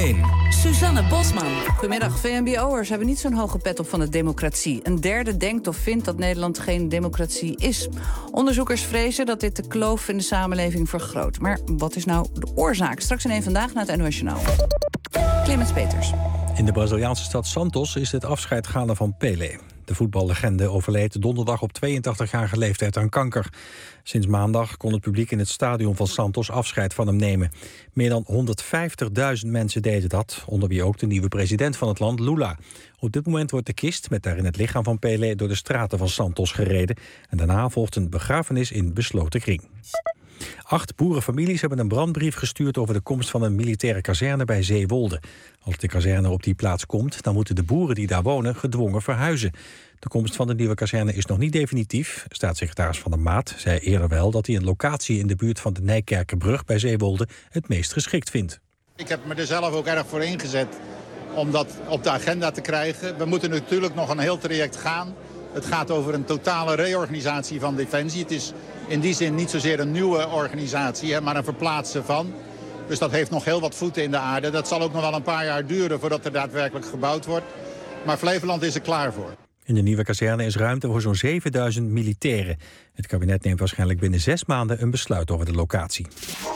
1. Suzanne Bosman. Goedemiddag. VMBO'ers hebben niet zo'n hoge pet op van de democratie. Een derde denkt of vindt dat Nederland geen democratie is. Onderzoekers vrezen dat dit de kloof in de samenleving vergroot. Maar wat is nou de oorzaak? Straks in één Vandaag naar het NOS Journaal. Clemens Peters. In de Braziliaanse stad Santos is het afscheid gaande van Pelé. De voetballegende overleed donderdag op 82-jarige leeftijd aan kanker. Sinds maandag kon het publiek in het stadion van Santos afscheid van hem nemen. Meer dan 150.000 mensen deden dat, onder wie ook de nieuwe president van het land, Lula. Op dit moment wordt de kist met daarin het lichaam van Pelé door de straten van Santos gereden. En daarna volgt een begrafenis in besloten kring. 8 boerenfamilies hebben een brandbrief gestuurd over de komst van een militaire kazerne bij Zeewolde. Als de kazerne op die plaats komt, dan moeten de boeren die daar wonen gedwongen verhuizen. De komst van de nieuwe kazerne is nog niet definitief. Staatssecretaris Van der Maat zei eerder wel dat hij een locatie in de buurt van de Nijkerkerbrug bij Zeewolde het meest geschikt vindt. Ik heb me er zelf ook erg voor ingezet om dat op de agenda te krijgen. We moeten natuurlijk nog een heel traject gaan. Het gaat over een totale reorganisatie van Defensie. Het is in die zin niet zozeer een nieuwe organisatie, maar een verplaatsen van. Dus dat heeft nog heel wat voeten in de aarde. Dat zal ook nog wel een paar jaar duren voordat er daadwerkelijk gebouwd wordt. Maar Flevoland is er klaar voor. In de nieuwe kazerne is ruimte voor zo'n 7000 militairen. Het kabinet neemt waarschijnlijk binnen 6 maanden een besluit over de locatie.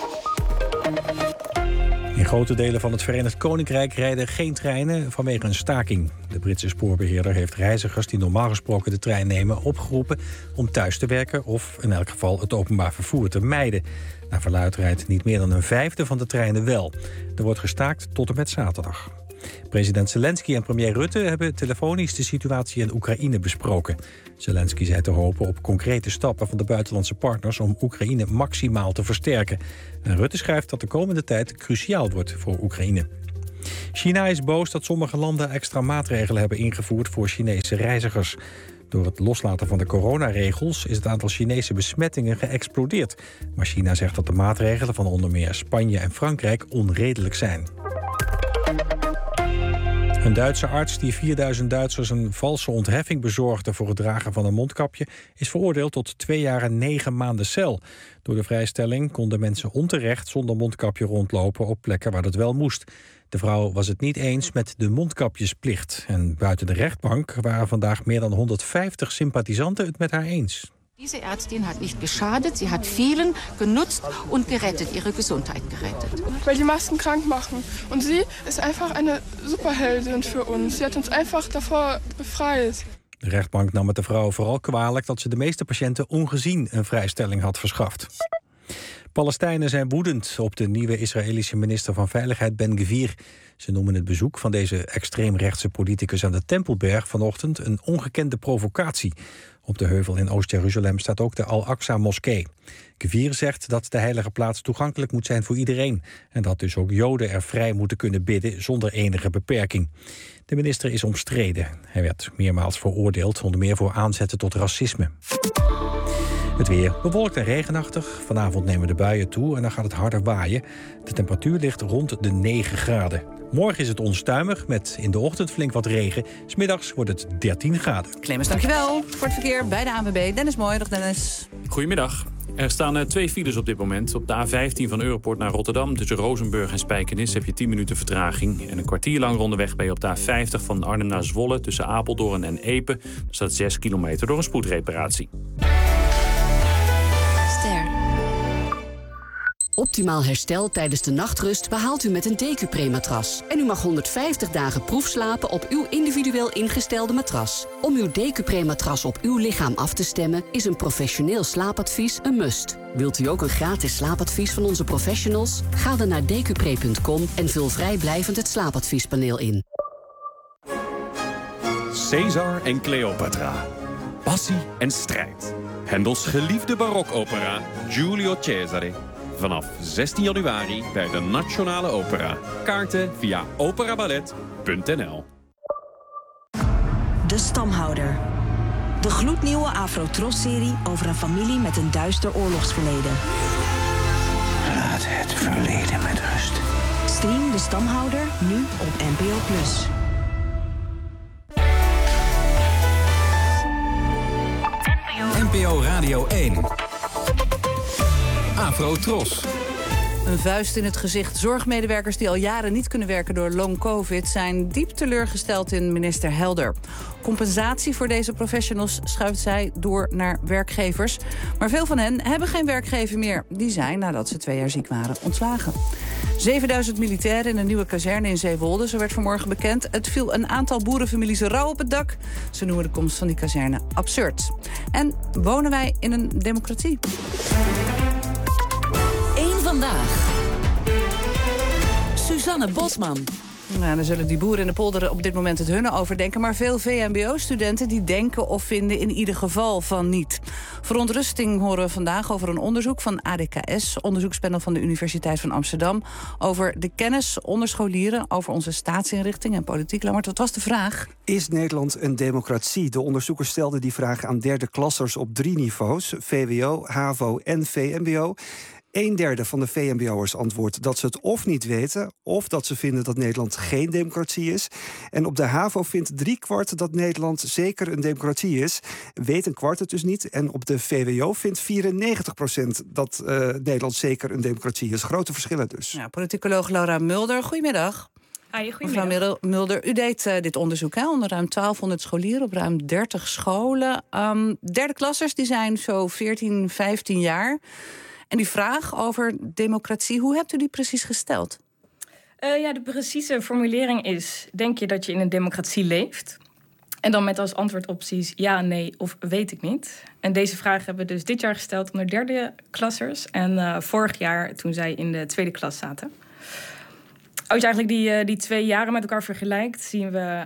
In grote delen van het Verenigd Koninkrijk rijden geen treinen vanwege een staking. De Britse spoorbeheerder heeft reizigers die normaal gesproken de trein nemen opgeroepen om thuis te werken of in elk geval het openbaar vervoer te mijden. Naar verluidt rijdt niet meer dan een vijfde van de treinen wel. Er wordt gestaakt tot en met zaterdag. President Zelensky en premier Rutte hebben telefonisch de situatie in Oekraïne besproken. Zelensky zei te hopen op concrete stappen van de buitenlandse partners om Oekraïne maximaal te versterken. En Rutte schrijft dat de komende tijd cruciaal wordt voor Oekraïne. China is boos dat sommige landen extra maatregelen hebben ingevoerd voor Chinese reizigers. Door het loslaten van de coronaregels is het aantal Chinese besmettingen geëxplodeerd. Maar China zegt dat de maatregelen van onder meer Spanje en Frankrijk onredelijk zijn. Een Duitse arts die 4000 Duitsers een valse ontheffing bezorgde voor het dragen van een mondkapje is veroordeeld tot 2 jaar en 9 maanden cel. Door de vrijstelling konden mensen onterecht zonder mondkapje rondlopen op plekken waar dat wel moest. De vrouw was het niet eens met de mondkapjesplicht. En buiten de rechtbank waren vandaag meer dan 150 sympathisanten het met haar eens. Diese Ärztin hat nicht geschadet, sie hat vielen genutzt und gerettet, ihre Gesundheit gerettet. Weil die Masken krank machen. Und sie ist einfach eine Superheldin für uns. Sie hat uns einfach davor befreit. De rechtbank nam het de vrouw vooral kwalijk dat ze de meeste patiënten ongezien een vrijstelling had verschaft. Palestijnen zijn woedend op de nieuwe Israëlische minister van Veiligheid Ben-Gvir. Ze noemen het bezoek van deze extreemrechtse politicus aan de Tempelberg vanochtend een ongekende provocatie. Op de heuvel in Oost-Jeruzalem staat ook de Al-Aqsa-moskee. Gvir zegt dat de heilige plaats toegankelijk moet zijn voor iedereen en dat dus ook Joden er vrij moeten kunnen bidden zonder enige beperking. De minister is omstreden. Hij werd meermaals veroordeeld, onder meer voor aanzetten tot racisme. Het weer bewolkt en regenachtig. Vanavond nemen de buien toe en dan gaat het harder waaien. De temperatuur ligt rond de 9 graden. Morgen is het onstuimig met in de ochtend flink wat regen. 's Middags wordt het 13 graden. Clemens, dankjewel voor het verkeer bij de ANWB. Dennis Mooi, dag Dennis. Goedemiddag. Er staan 2 files op dit moment. Op de A15 van Europoort naar Rotterdam tussen Rozenburg en Spijkenisse heb je 10 minuten vertraging. En een kwartier lang rondeweg ben je op de A50 van Arnhem naar Zwolle tussen Apeldoorn en Epe. Er staat 6 kilometer door een spoedreparatie. Optimaal herstel tijdens de nachtrust behaalt u met een Decupré-matras. En u mag 150 dagen proefslapen op uw individueel ingestelde matras. Om uw Decupré-matras op uw lichaam af te stemmen is een professioneel slaapadvies een must. Wilt u ook een gratis slaapadvies van onze professionals? Ga dan naar decupré.com en vul vrijblijvend het slaapadviespaneel in. Caesar en Cleopatra. Passie en strijd. Hendels geliefde barokopera Giulio Cesare. Vanaf 16 januari bij de Nationale Opera. Kaarten via operaballet.nl. De Stamhouder. De gloednieuwe Afro-Tros-serie over een familie met een duister oorlogsverleden. Laat het verleden met rust. Stream De Stamhouder nu op NPO+. NPO Radio 1. Afro-Tros. Een vuist in het gezicht. Zorgmedewerkers die al jaren niet kunnen werken door long covid zijn diep teleurgesteld in minister Helder. Compensatie voor deze professionals schuift zij door naar werkgevers. Maar veel van hen hebben geen werkgever meer. Die zijn, nadat ze 2 jaar ziek waren, ontslagen. 7000 militairen in een nieuwe kazerne in Zeewolde, zo werd vanmorgen bekend. Het viel een aantal boerenfamilies rauw op het dak. Ze noemen de komst van die kazerne absurd. En wonen wij in een democratie? Vandaag. Suzanne Bosman. Nou, dan zullen die boeren in de polder op dit moment het hunne overdenken. Maar veel VMBO-studenten die denken of vinden in ieder geval van niet. Verontrusting horen we vandaag over een onderzoek van ADKS... onderzoekspanel van de Universiteit van Amsterdam... over de kennis onder scholieren over onze staatsinrichting en politiek. Lammert, wat was de vraag? Is Nederland een democratie? De onderzoekers stelden die vraag aan derde klassers op 3 niveaus. VWO, HAVO en VMBO. 1/3 van de VMBO'ers antwoordt dat ze het of niet weten... of dat ze vinden dat Nederland geen democratie is. En op de HAVO vindt 3/4 dat Nederland zeker een democratie is. Weet 1/4 het dus niet. En op de VWO vindt 94% dat Nederland zeker een democratie is. Grote verschillen dus. Ja, politicoloog Laura Mulder, goedemiddag. Hi, goedemiddag. Mevrouw Mulder, u deed dit onderzoek onder ruim 1200 scholieren op ruim 30 scholen. Derde klassers die zijn zo 14, 15 jaar... En die vraag over democratie, hoe hebt u die precies gesteld? De precieze formulering is... denk je dat je in een democratie leeft? En dan met als antwoordopties ja, nee of weet ik niet. En deze vraag hebben we dus dit jaar gesteld onder derde klassers... en vorig jaar toen zij in de tweede klas zaten. Als je eigenlijk die 2 jaren met elkaar vergelijkt... zien we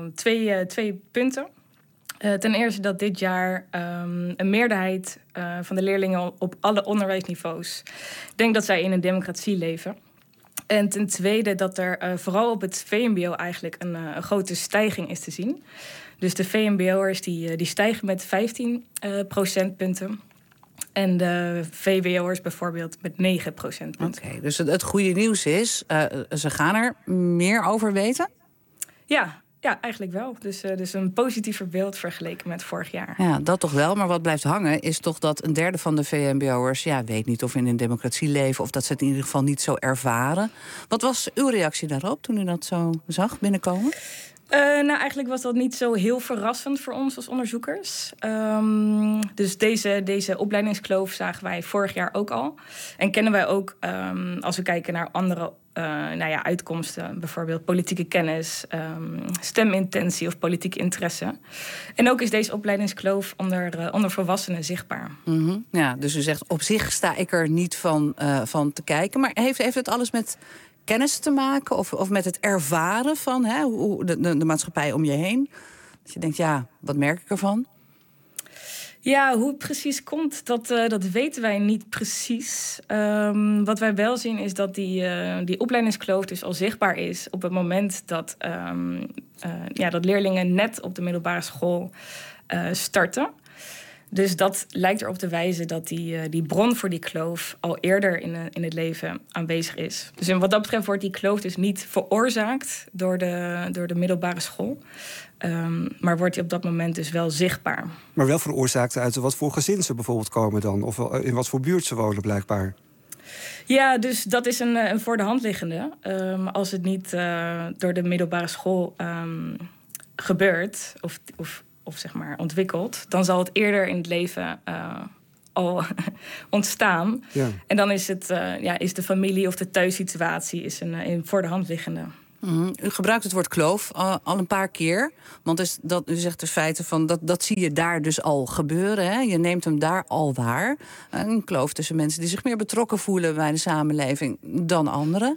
twee punten... ten eerste dat dit jaar een meerderheid van de leerlingen op alle onderwijsniveaus denkt dat zij in een democratie leven. En ten tweede dat er vooral op het VMBO eigenlijk een grote stijging is te zien. Dus de VMBO'ers die stijgen met 15 procentpunten. En de VWO'ers bijvoorbeeld met 9 procentpunten. Oké, dus het goede nieuws is, ze gaan er meer over weten? Ja, eigenlijk wel. Dus een positiever beeld vergeleken met vorig jaar. Ja, dat toch wel. Maar wat blijft hangen is toch dat 1/3 van de VMBO'ers... weet niet of we in een democratie leven... of dat ze het in ieder geval niet zo ervaren. Wat was uw reactie daarop toen u dat zo zag binnenkomen? Eigenlijk was dat niet zo heel verrassend voor ons als onderzoekers. Dus deze opleidingskloof zagen wij vorig jaar ook al. En kennen wij ook als we kijken naar andere uitkomsten. Bijvoorbeeld politieke kennis, stemintentie of politieke interesse. En ook is deze opleidingskloof onder volwassenen zichtbaar. Mm-hmm. Ja, dus u zegt op zich sta ik er niet van te kijken. Maar heeft het alles met kennis te maken of met het ervaren van de maatschappij om je heen? Dat je denkt, wat merk ik ervan? Ja, hoe het precies komt, dat weten wij niet precies. Wat wij wel zien is dat die opleidingskloof dus al zichtbaar is op het moment dat leerlingen net op de middelbare school starten. Dus dat lijkt erop te wijzen dat die bron voor die kloof al eerder in het leven aanwezig is. Dus wat dat betreft wordt die kloof dus niet veroorzaakt door de middelbare school. Maar wordt die op dat moment dus wel zichtbaar. Maar wel veroorzaakt uit wat voor gezin ze bijvoorbeeld komen dan? Of in wat voor buurt ze wonen blijkbaar? Ja, dus dat is een voor de hand liggende. Als het niet door de middelbare school gebeurt of zeg maar ontwikkeld, dan zal het eerder in het leven al ontstaan. Ja. En dan is is de familie of de thuissituatie een voor de hand liggende. Mm-hmm. U gebruikt het woord kloof al een paar keer. Want u zegt de feiten van dat zie je daar dus al gebeuren. Hè? Je neemt hem daar al waar. Een kloof tussen mensen die zich meer betrokken voelen bij de samenleving dan anderen.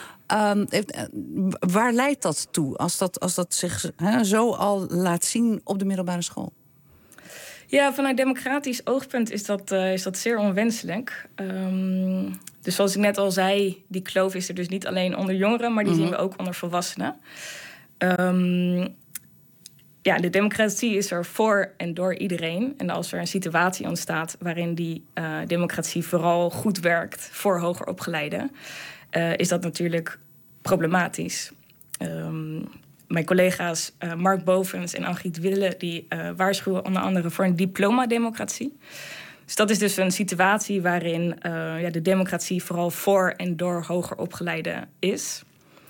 Waar leidt dat toe als dat zich zo al laat zien op de middelbare school? Ja, vanuit democratisch oogpunt is dat zeer onwenselijk. Dus zoals ik net al zei, die kloof is er dus niet alleen onder jongeren, maar die zien we ook onder volwassenen. De democratie is er voor en door iedereen. En als er een situatie ontstaat waarin die democratie vooral goed werkt voor hoger opgeleiden, is dat natuurlijk problematisch. Mijn collega's Mark Bovens en Angiet Wille die waarschuwen onder andere voor een diploma-democratie. Dus dat is dus een situatie waarin de democratie vooral voor en door hoger opgeleiden is.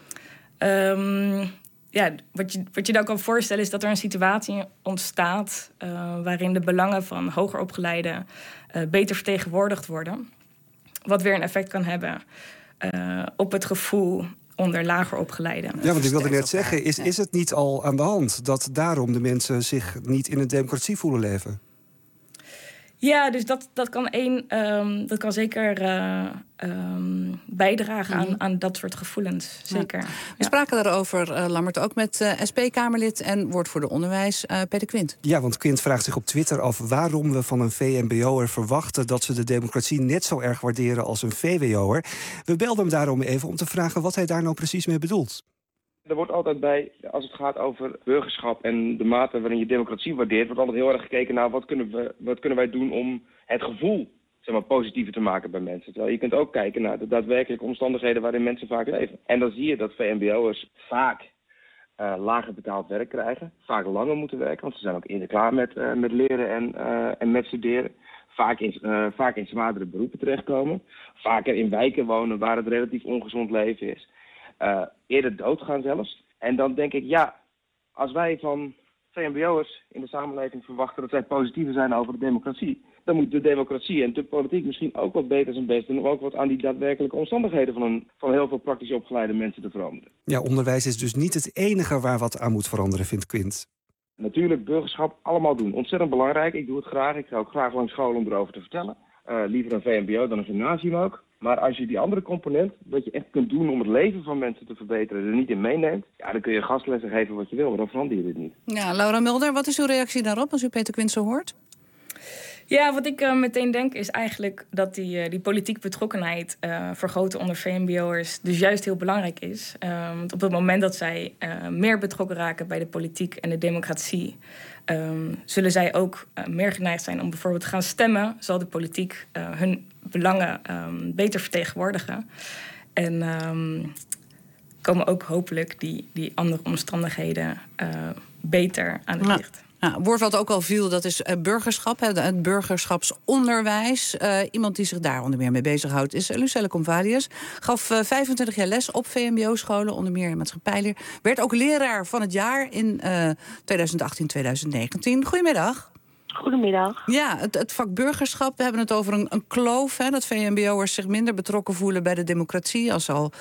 Wat je dan kan voorstellen is dat er een situatie ontstaat waarin de belangen van hoger opgeleiden beter vertegenwoordigd worden. Wat weer een effect kan hebben op het gevoel onder lager opgeleiden. Ja, want ik wilde net zeggen, is het niet al aan de hand dat daarom de mensen zich niet in een democratie voelen leven? Ja, dus dat kan zeker bijdragen aan dat soort gevoelens. Zeker. Ja. We spraken daarover, Lammert, ook met SP-Kamerlid en woordvoerder onderwijs Peter Quint. Ja, want Quint vraagt zich op Twitter af waarom we van een VMBO'er verwachten dat ze de democratie net zo erg waarderen als een VWO'er. We belden hem daarom even om te vragen wat hij daar nou precies mee bedoelt. Er wordt altijd bij, als het gaat over burgerschap en de mate waarin je democratie waardeert, wordt altijd heel erg gekeken naar wat kunnen wij doen om het gevoel positiever te maken bij mensen. Terwijl je kunt ook kijken naar de daadwerkelijke omstandigheden waarin mensen vaak leven. En dan zie je dat VMBO'ers vaak lager betaald werk krijgen, vaak langer moeten werken, want ze zijn ook eerder klaar met leren en met studeren. Vaak in zwaardere beroepen terechtkomen. Vaker in wijken wonen waar het relatief ongezond leven is. Eerder doodgaan zelfs. En dan denk ik, als wij van VMBO'ers in de samenleving verwachten dat zij positiever zijn over de democratie, dan moet de democratie en de politiek misschien ook wat beter zijn best doen om ook wat aan die daadwerkelijke omstandigheden van heel veel praktisch opgeleide mensen te veranderen. Ja, onderwijs is dus niet het enige waar wat aan moet veranderen, vindt Quint. Natuurlijk, burgerschap, allemaal doen. Ontzettend belangrijk. Ik doe het graag. Ik ga ook graag langs school om erover te vertellen. Liever een VMBO dan een gymnasium ook. Maar als je die andere component, wat je echt kunt doen om het leven van mensen te verbeteren, er niet in meeneemt, dan kun je gastlessen geven wat je wil, maar dan verander je dit niet. Ja, Laura Mulder, wat is uw reactie daarop als u Peter Quint zo hoort? Ja, wat ik meteen denk is eigenlijk dat die politieke betrokkenheid vergroten onder VMBO'ers dus juist heel belangrijk is. Want op het moment dat zij meer betrokken raken bij de politiek en de democratie, zullen zij ook meer geneigd zijn om bijvoorbeeld te gaan stemmen. Zal de politiek hun belangen beter vertegenwoordigen. En komen ook hopelijk die andere omstandigheden beter aan het licht. Nou, woord wat ook al viel, dat is burgerschap, het burgerschapsonderwijs. Iemand die zich daar onder meer mee bezighoudt is Lucelle Convalius. Gaf 25 jaar les op VMBO-scholen, onder meer in maatschappijleer. Werd ook leraar van het jaar in 2018-2019. Goedemiddag. Goedemiddag. Ja, het vak burgerschap, we hebben het over een kloof. Dat VMBO'ers zich minder betrokken voelen bij de democratie. Als ze al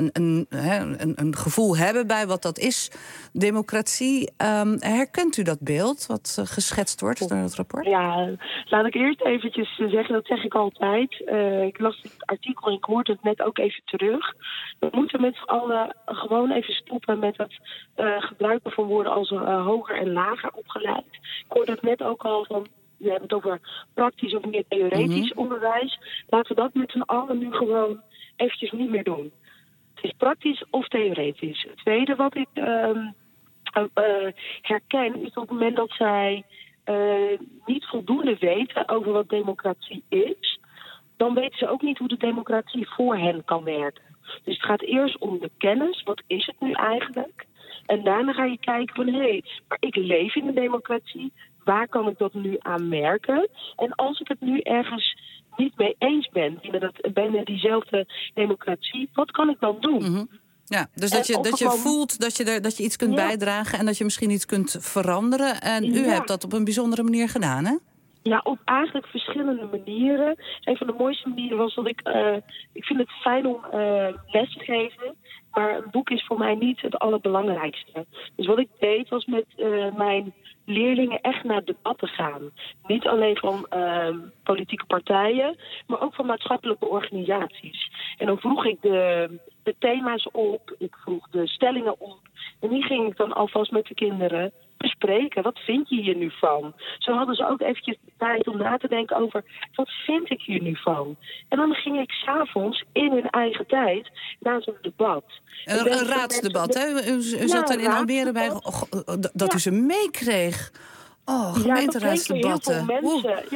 een gevoel hebben bij wat dat is, democratie. Herkent u dat beeld wat geschetst wordt door het rapport? Ja, laat ik eerst eventjes zeggen, dat zeg ik altijd. Ik las het artikel en ik hoorde het net ook even terug. We moeten met z'n allen gewoon even stoppen met het gebruiken van woorden als hoger en lager opgeleid. Ik hoorde het net ook al van, we hebben het over praktisch of meer theoretisch onderwijs. Laten we dat met z'n allen nu gewoon eventjes niet meer doen. Het is praktisch of theoretisch. Het tweede wat ik herken is op het moment dat zij niet voldoende weten over wat democratie is, dan weten ze ook niet hoe de democratie voor hen kan werken. Dus het gaat eerst om de kennis. Wat is het nu eigenlijk? En daarna ga je kijken van, maar ik leef in een democratie. Waar kan ik dat nu aan merken? En als ik het nu ergens niet mee eens ben binnen diezelfde democratie, wat kan ik dan doen? Mm-hmm. Ja, dus dat je voelt dat je iets kunt bijdragen en dat je misschien iets kunt veranderen. En u hebt dat op een bijzondere manier gedaan, hè? Ja, op eigenlijk verschillende manieren. Een van de mooiste manieren was dat ik vind het fijn om les te geven, maar een boek is voor mij niet het allerbelangrijkste. Dus wat ik deed was met mijn leerlingen echt naar debatten gaan. Niet alleen van politieke partijen, maar ook van maatschappelijke organisaties. En dan vroeg ik de thema's op, ik vroeg de stellingen op. En die ging ik dan alvast met de kinderen bespreken. Wat vind je hier nu van? Zo hadden ze ook eventjes de tijd om na te denken over, wat vind ik hier nu van? En dan ging ik 's avonds in hun eigen tijd naar zo'n debat. Een raadsdebat, hè? U zat er in Almere bij, dat u ze meekreeg. Gemeenteraadsdebatten.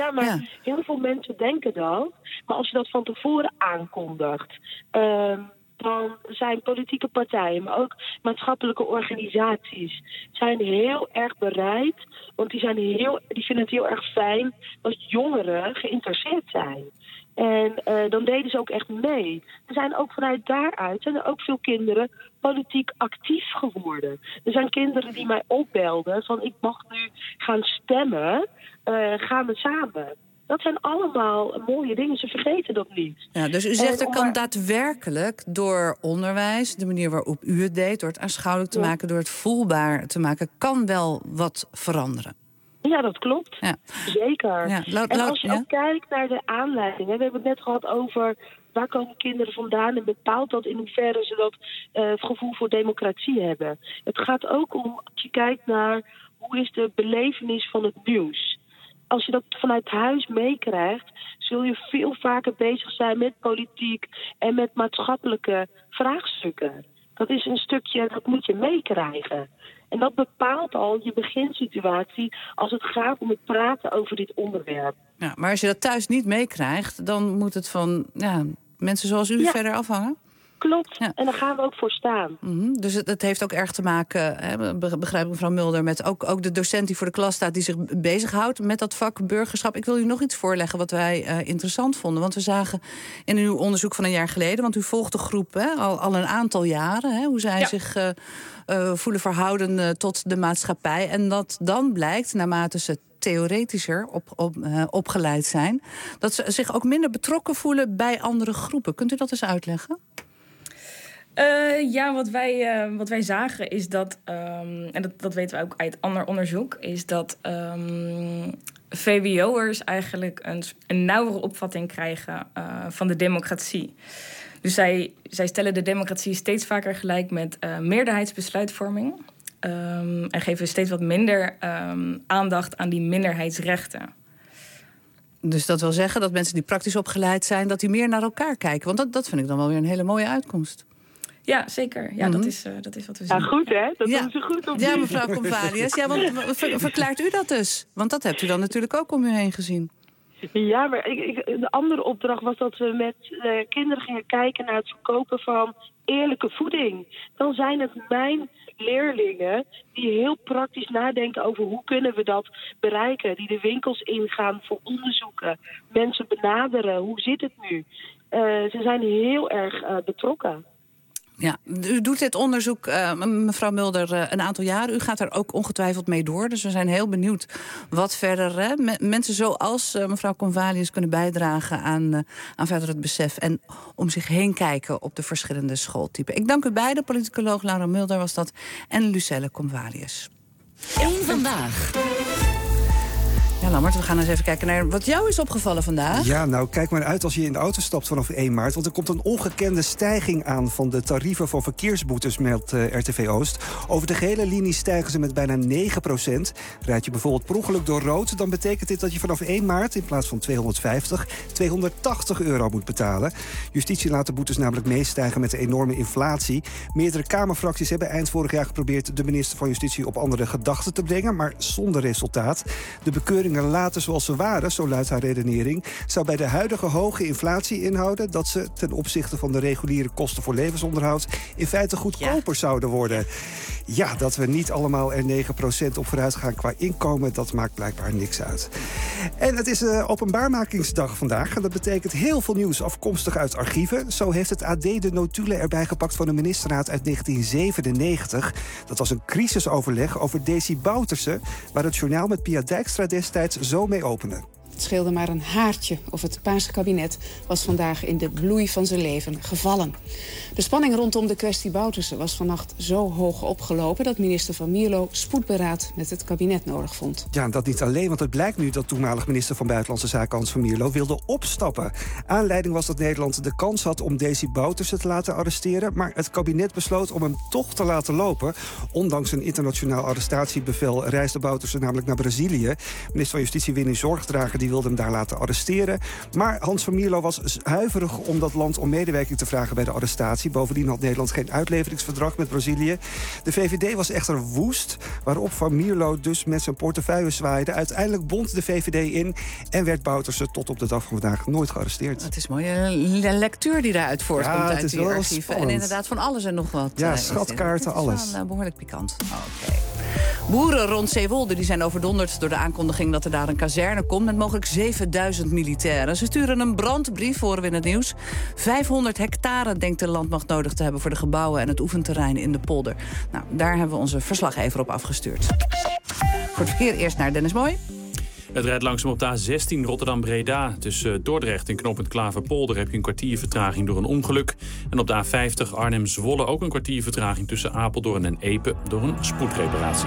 Heel veel mensen denken dat. Maar als je dat van tevoren aankondigt, dan zijn politieke partijen, maar ook maatschappelijke organisaties, zijn heel erg bereid, want die vinden het heel erg fijn dat jongeren geïnteresseerd zijn. En dan deden ze ook echt mee. Er zijn ook vanuit daaruit zijn er ook veel kinderen politiek actief geworden. Er zijn kinderen die mij opbelden van ik mag nu gaan stemmen, gaan we samen. Dat zijn allemaal mooie dingen, ze vergeten dat niet. Ja, dus u zegt er kan daadwerkelijk door onderwijs, de manier waarop u het deed, door het aanschouwelijk te maken, door het voelbaar te maken, kan wel wat veranderen. Ja, dat klopt. Ja. Zeker. Ja, en als je ook kijkt naar de aanleiding, we hebben het net gehad over waar komen kinderen vandaan en bepaalt dat in hoeverre ze dat het gevoel voor democratie hebben. Het gaat ook om, als je kijkt naar hoe is de belevenis van het nieuws. Als je dat vanuit huis meekrijgt, zul je veel vaker bezig zijn met politiek en met maatschappelijke vraagstukken. Dat is een stukje, dat moet je meekrijgen. En dat bepaalt al je beginsituatie als het gaat om het praten over dit onderwerp. Ja, maar als je dat thuis niet meekrijgt, dan moet het van mensen zoals u verder afhangen? Klopt, en daar gaan we ook voor staan. Dus het heeft ook erg te maken, begrijp ik mevrouw Mulder, met ook de docent die voor de klas staat, die zich bezighoudt met dat vak burgerschap. Ik wil u nog iets voorleggen wat wij interessant vonden. Want we zagen in uw onderzoek van een jaar geleden, want u volgt de groep al een aantal jaren, hoe zij zich voelen verhouden tot de maatschappij. En dat dan blijkt, naarmate ze theoretischer opgeleid zijn, dat ze zich ook minder betrokken voelen bij andere groepen. Kunt u dat eens uitleggen? Wat wij zagen is dat, en dat weten we ook uit ander onderzoek, is dat VWO'ers eigenlijk een nauwere opvatting krijgen van de democratie. Dus zij stellen de democratie steeds vaker gelijk met meerderheidsbesluitvorming. En geven steeds wat minder aandacht aan die minderheidsrechten. Dus dat wil zeggen dat mensen die praktisch opgeleid zijn, dat die meer naar elkaar kijken. Want dat vind ik dan wel weer een hele mooie uitkomst. Ja, zeker. Ja, dat is wat we zien. Ja, goed hè? Dat doen ze goed op. Ja, mevrouw Convalius. Ja, want verklaart u dat dus? Want dat hebt u dan natuurlijk ook om u heen gezien. Ja, maar de andere opdracht was dat we met kinderen gingen kijken naar het verkopen van eerlijke voeding. Dan zijn het mijn leerlingen die heel praktisch nadenken over hoe kunnen we dat bereiken. Die de winkels ingaan voor onderzoeken, mensen benaderen. Hoe zit het nu? Ze zijn heel erg betrokken. Ja, u doet dit onderzoek, mevrouw Mulder, een aantal jaren. U gaat er ook ongetwijfeld mee door. Dus we zijn heel benieuwd wat verder mensen zoals mevrouw Convalius kunnen bijdragen aan verder het besef en om zich heen kijken op de verschillende schooltypen. Ik dank u beiden, politicoloog Laura Mulder was dat en Lucelle Convalius. Eén vandaag. Ja, Lammert, we gaan eens even kijken naar wat jou is opgevallen vandaag. Ja, nou, kijk maar uit als je in de auto stapt vanaf 1 maart. Want er komt een ongekende stijging aan van de tarieven voor verkeersboetes, meldt RTV Oost. Over de gehele linie stijgen ze met bijna 9%. Rijd je bijvoorbeeld per ongeluk door rood, dan betekent dit dat je vanaf 1 maart in plaats van 250, €280 moet betalen. Justitie laat de boetes namelijk meestijgen met de enorme inflatie. Meerdere Kamerfracties hebben eind vorig jaar geprobeerd de minister van Justitie op andere gedachten te brengen, maar zonder resultaat. De bekeuringen laten zoals ze waren, zo luidt haar redenering, zou bij de huidige hoge inflatie inhouden dat ze ten opzichte van de reguliere kosten voor levensonderhoud in feite goedkoper zouden worden. Ja, dat we niet allemaal er 9% op vooruit gaan qua inkomen, dat maakt blijkbaar niks uit. En het is openbaarmakingsdag vandaag. En dat betekent heel veel nieuws afkomstig uit archieven. Zo heeft het AD de notulen erbij gepakt van de ministerraad uit 1997. Dat was een crisisoverleg over Desi Bouterse, waar het journaal met Pia Dijkstra destijds zo mee opende. Het scheelde maar een haartje of het Paarse kabinet was vandaag in de bloei van zijn leven gevallen. De spanning rondom de kwestie Bouterse was vannacht zo hoog opgelopen dat minister Van Mierlo spoedberaad met het kabinet nodig vond. Ja, en dat niet alleen, want het blijkt nu dat toenmalig minister van Buitenlandse Zaken Hans Van Mierlo wilde opstappen. Aanleiding was dat Nederland de kans had om Desi Bouterse te laten arresteren, maar het kabinet besloot om hem toch te laten lopen. Ondanks een internationaal arrestatiebevel reisde Bouterse namelijk naar Brazilië. Minister van Justitie Winnie Zorgdrager die die wilde hem daar laten arresteren. Maar Hans van Mierlo was huiverig om dat land om medewerking te vragen bij de arrestatie. Bovendien had Nederland geen uitleveringsverdrag met Brazilië. De VVD was echter woest, waarop Van Mierlo dus met zijn portefeuille zwaaide. Uiteindelijk bond de VVD in en werd Bouterse tot op de dag van vandaag nooit gearresteerd. Het is mooi, een lectuur die daaruit voortkomt uit die archieven. Spannend. En inderdaad van alles en nog wat. Ja, schatkaarten, alles. Het is wel behoorlijk pikant. Oké. Boeren rond Zeewolde die zijn overdonderd door de aankondiging dat er daar een kazerne komt met mogelijk 7000 militairen. Ze sturen een brandbrief, horen we in het nieuws. 500 hectare denkt de landmacht nodig te hebben voor de gebouwen en het oefenterrein in de polder. Nou, daar hebben we onze verslaggever op afgestuurd. Voor het verkeer eerst naar Dennis Mooi. Het rijdt langzaam op de A16 Rotterdam-Breda. Tussen Dordrecht en knooppunt Klaverpolder heb je een kwartier vertraging door een ongeluk. En op de A50 Arnhem-Zwolle ook een kwartier vertraging tussen Apeldoorn en Epe door een spoedreparatie.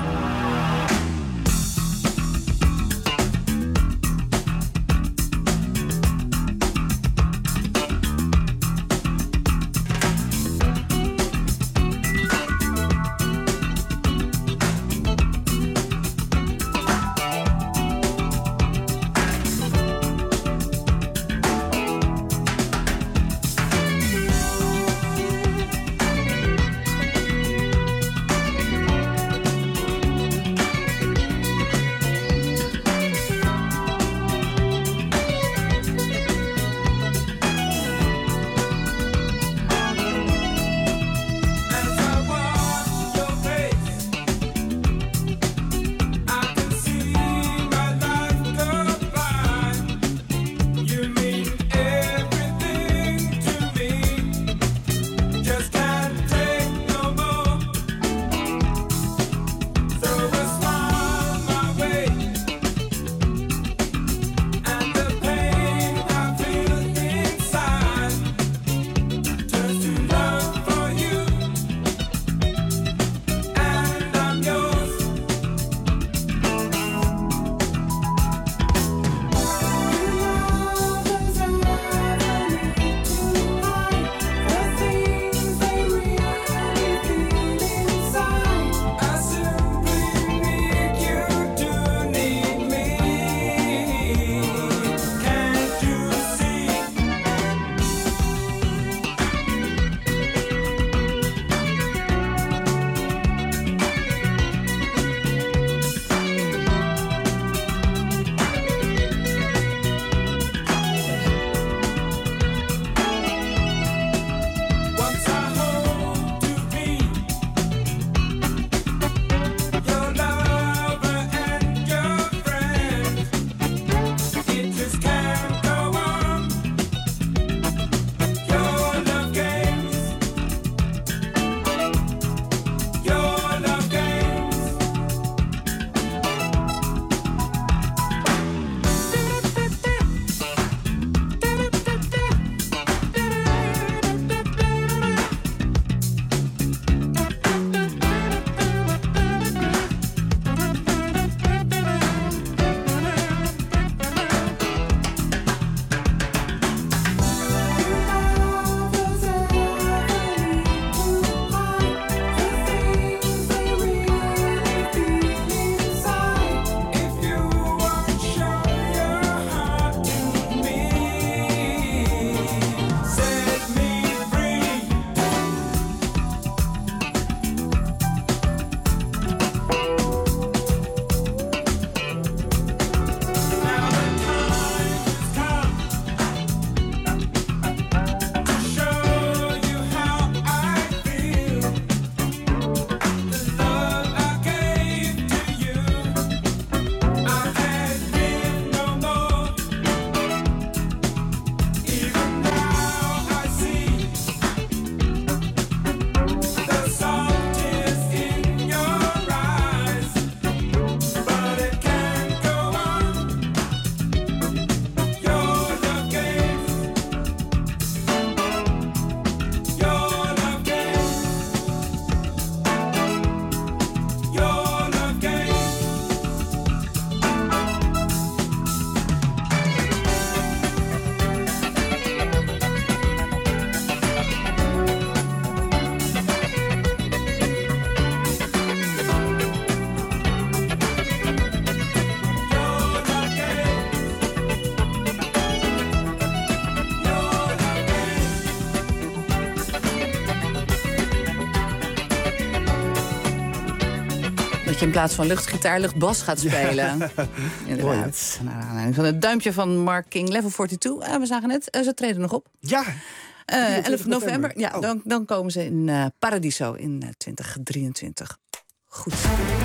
Dat je in plaats van luchtgitaar luchtbas gaat spelen. Ja. Inderdaad. Naar aanleiding van het duimpje van Mark King, Level 42. We zagen net, ze treden nog op. Ja. 11 november. Ja, dan komen ze in Paradiso in 2023. Goed.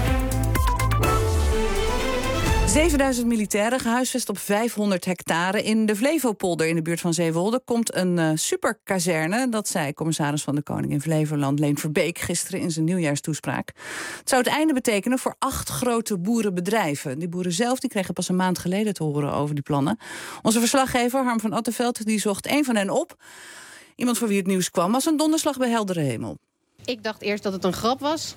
7000 militairen gehuisvest op 500 hectare. In de Flevopolder in de buurt van Zeewolde komt een superkazerne. Dat zei commissaris van de Koning in Flevoland Leen Verbeek gisteren in zijn nieuwjaarstoespraak. Het zou het einde betekenen voor 8 grote boerenbedrijven. Die boeren zelf die kregen pas een maand geleden te horen over die plannen. Onze verslaggever Harm van Attenveld die zocht een van hen op. Iemand voor wie het nieuws kwam als een donderslag bij heldere hemel. Ik dacht eerst dat het een grap was.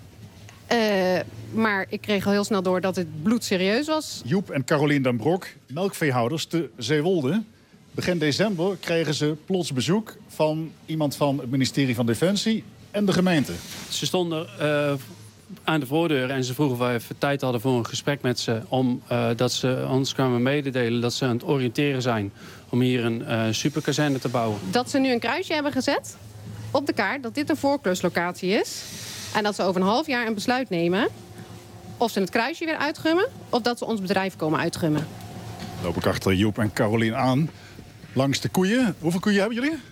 Maar ik kreeg al heel snel door dat het bloedserieus was. Joep en Carolien den Brok, melkveehouders te Zeewolde. Begin december kregen ze plots bezoek van iemand van het ministerie van Defensie en de gemeente. Ze stonden aan de voordeur en ze vroegen of wij even tijd hadden voor een gesprek met ze. Dat ze ons kwamen mededelen dat ze aan het oriënteren zijn om hier een superkazerne te bouwen. Dat ze nu een kruisje hebben gezet op de kaart dat dit een voorkeurslocatie is. En dat ze over een half jaar een besluit nemen of ze het kruisje weer uitgummen of dat ze ons bedrijf komen uitgummen. Loop ik achter Joep en Carolien aan langs de koeien. Hoeveel koeien hebben jullie?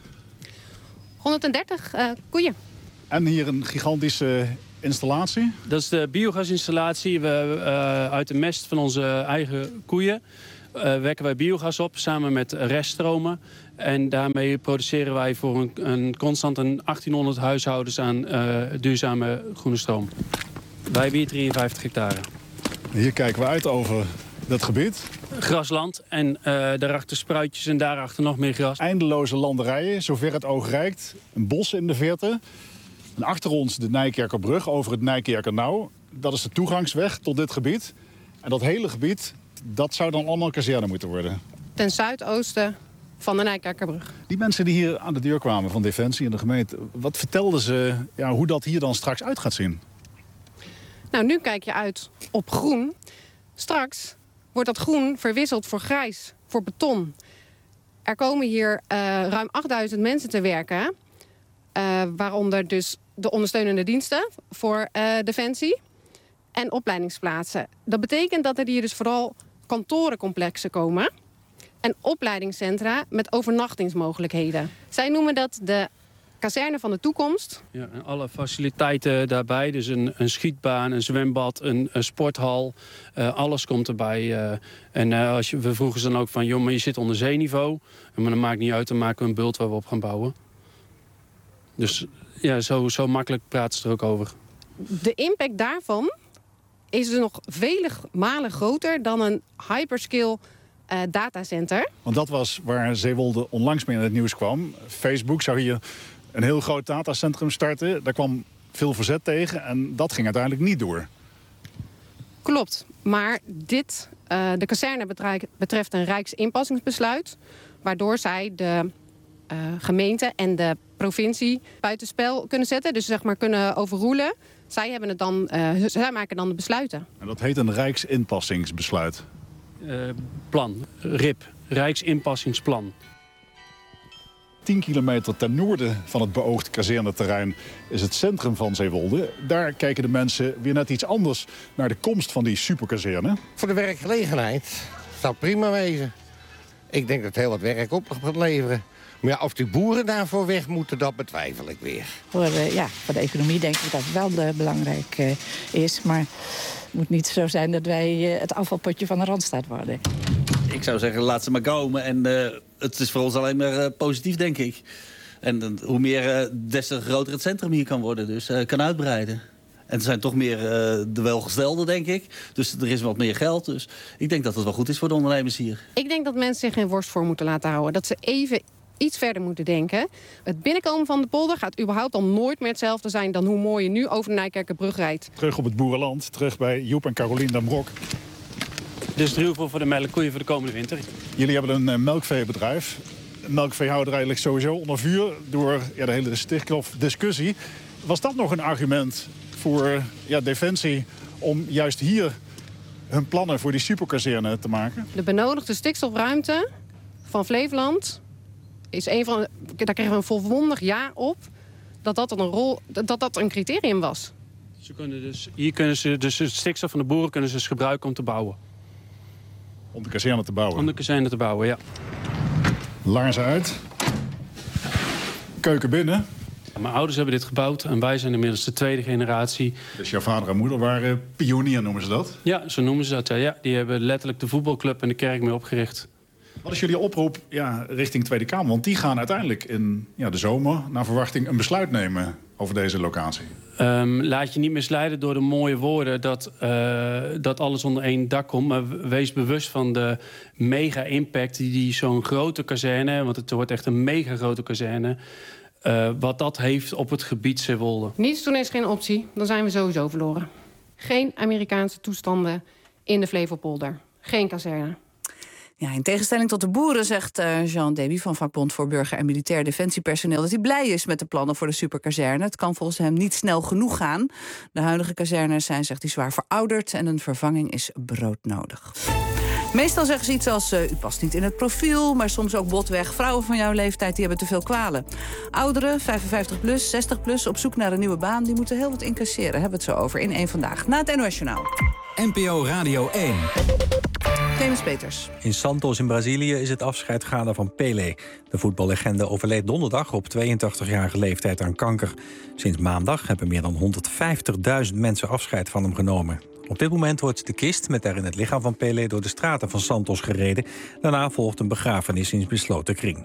130 koeien. En hier een gigantische installatie? Dat is de biogasinstallatie. Uit de mest van onze eigen koeien wekken wij biogas op samen met reststromen. En daarmee produceren wij voor een constant 1800 huishoudens aan duurzame groene stroom. Wij hebben hier 53 hectare. Hier kijken we uit over dat gebied. Grasland en daarachter spruitjes en daarachter nog meer gras. Eindeloze landerijen, zover het oog reikt. Een bos in de verte. En achter ons de Nijkerkerbrug over het Nijkerkernauw. Dat is de toegangsweg tot dit gebied. En dat hele gebied, dat zou dan allemaal kazerne moeten worden. Ten zuidoosten van de Nijkerkerbrug. Die mensen die hier aan de deur kwamen van Defensie en de gemeente, wat vertelden ze hoe dat hier dan straks uit gaat zien? Nou, nu kijk je uit op groen. Straks wordt dat groen verwisseld voor grijs, voor beton. Er komen hier ruim 8000 mensen te werken. Waaronder dus de ondersteunende diensten voor Defensie en opleidingsplaatsen. Dat betekent dat er hier dus vooral kantorencomplexen komen en opleidingscentra met overnachtingsmogelijkheden. Zij noemen dat de kazerne van de toekomst. Ja, en alle faciliteiten daarbij, dus een schietbaan, een zwembad, een sporthal, alles komt erbij. We vroegen ze dan ook van, joh, maar je zit onder zeeniveau. Maar dat maakt niet uit, dan maken we een bult waar we op gaan bouwen. Dus ja, zo makkelijk praten ze er ook over. De impact daarvan is dus nog vele malen groter dan een hyperscale datacenter. Want dat was waar Zeewolde onlangs mee in het nieuws kwam. Facebook zou hier een heel groot datacentrum starten. Daar kwam veel verzet tegen en dat ging uiteindelijk niet door. Klopt, maar de kazerne betreft een rijksinpassingsbesluit, waardoor zij de gemeente en de provincie buitenspel kunnen zetten. Dus zeg maar kunnen overroelen. Zij maken dan de besluiten. En dat heet een rijksinpassingsbesluit. Plan, RIP, Rijksinpassingsplan. 10 kilometer ten noorden van het beoogde kazerneterrein is het centrum van Zeewolde. Daar kijken de mensen weer net iets anders naar de komst van die superkazerne. Voor de werkgelegenheid zou prima wezen. Ik denk dat het heel wat werk op gaat leveren. Maar ja, of die boeren daarvoor weg moeten, dat betwijfel ik weer. Voor de economie denk ik dat het wel belangrijk is. Maar het moet niet zo zijn dat wij het afvalpotje van de Randstad worden. Ik zou zeggen, laat ze maar komen. En het is voor ons alleen maar positief, denk ik. En hoe meer, des te groter het centrum hier kan worden. Dus kan uitbreiden. En er zijn toch meer de welgestelden, denk ik. Dus er is wat meer geld. Dus ik denk dat het wel goed is voor de ondernemers hier. Ik denk dat mensen zich geen worst voor moeten laten houden. Dat ze even iets verder moeten denken. Het binnenkomen van de polder gaat überhaupt al nooit meer hetzelfde zijn dan hoe mooi je nu over de Nijkerkerbrug rijdt. Terug op het boerenland, terug bij Joep en Carolien den Brok. Dus heel veel voor de melkkoeien voor de komende winter. Jullie hebben een melkveebedrijf. Melkveehouder eigenlijk sowieso onder vuur door de hele stikstofdiscussie. Was dat nog een argument voor Defensie om juist hier hun plannen voor die superkazerne te maken? De benodigde stikstofruimte van Flevoland is daar kregen we een volmondig ja op dat een criterium was. Hier kunnen ze dus het stikstof van de boeren kunnen ze dus gebruiken om te bouwen. Om de kazerne te bouwen? Om de kazerne te bouwen, ja. Laarzen uit. Keuken binnen. Mijn ouders hebben dit gebouwd en wij zijn inmiddels de tweede generatie. Dus jouw vader en moeder waren pionier, noemen ze dat? Ja, zo noemen ze dat. Ja. Die hebben letterlijk de voetbalclub en de kerk mee opgericht. Wat is jullie oproep richting Tweede Kamer? Want die gaan uiteindelijk in de zomer naar verwachting een besluit nemen over deze locatie. Laat je niet misleiden door de mooie woorden dat alles onder één dak komt. Maar wees bewust van de mega-impact die zo'n grote kazerne, want het wordt echt een mega grote kazerne, wat dat heeft op het gebied Zeewolde. Niets doen is geen optie, dan zijn we sowieso verloren. Geen Amerikaanse toestanden in de Flevopolder. Geen kazerne. Ja, in tegenstelling tot de boeren zegt Jean Deby van Vakbond voor Burger- en Militair Defensiepersoneel dat hij blij is met de plannen voor de superkazerne. Het kan volgens hem niet snel genoeg gaan. De huidige kazernes zijn, zegt hij, zwaar verouderd en een vervanging is broodnodig. Meestal zeggen ze iets als, u past niet in het profiel, maar soms ook botweg. Vrouwen van jouw leeftijd die hebben te veel kwalen. Ouderen, 55 plus, 60 plus, op zoek naar een nieuwe baan, die moeten heel wat incasseren. Hebben we het zo over in Eén Vandaag. Na het NOS Journaal. NPO Radio 1. Clemens Peters. In Santos in Brazilië is het afscheid gaande van Pelé. De voetballegende overleed donderdag op 82-jarige leeftijd aan kanker. Sinds maandag hebben meer dan 150.000 mensen afscheid van hem genomen. Op dit moment wordt de kist met daarin het lichaam van Pelé door de straten van Santos gereden. Daarna volgt een begrafenis in besloten kring.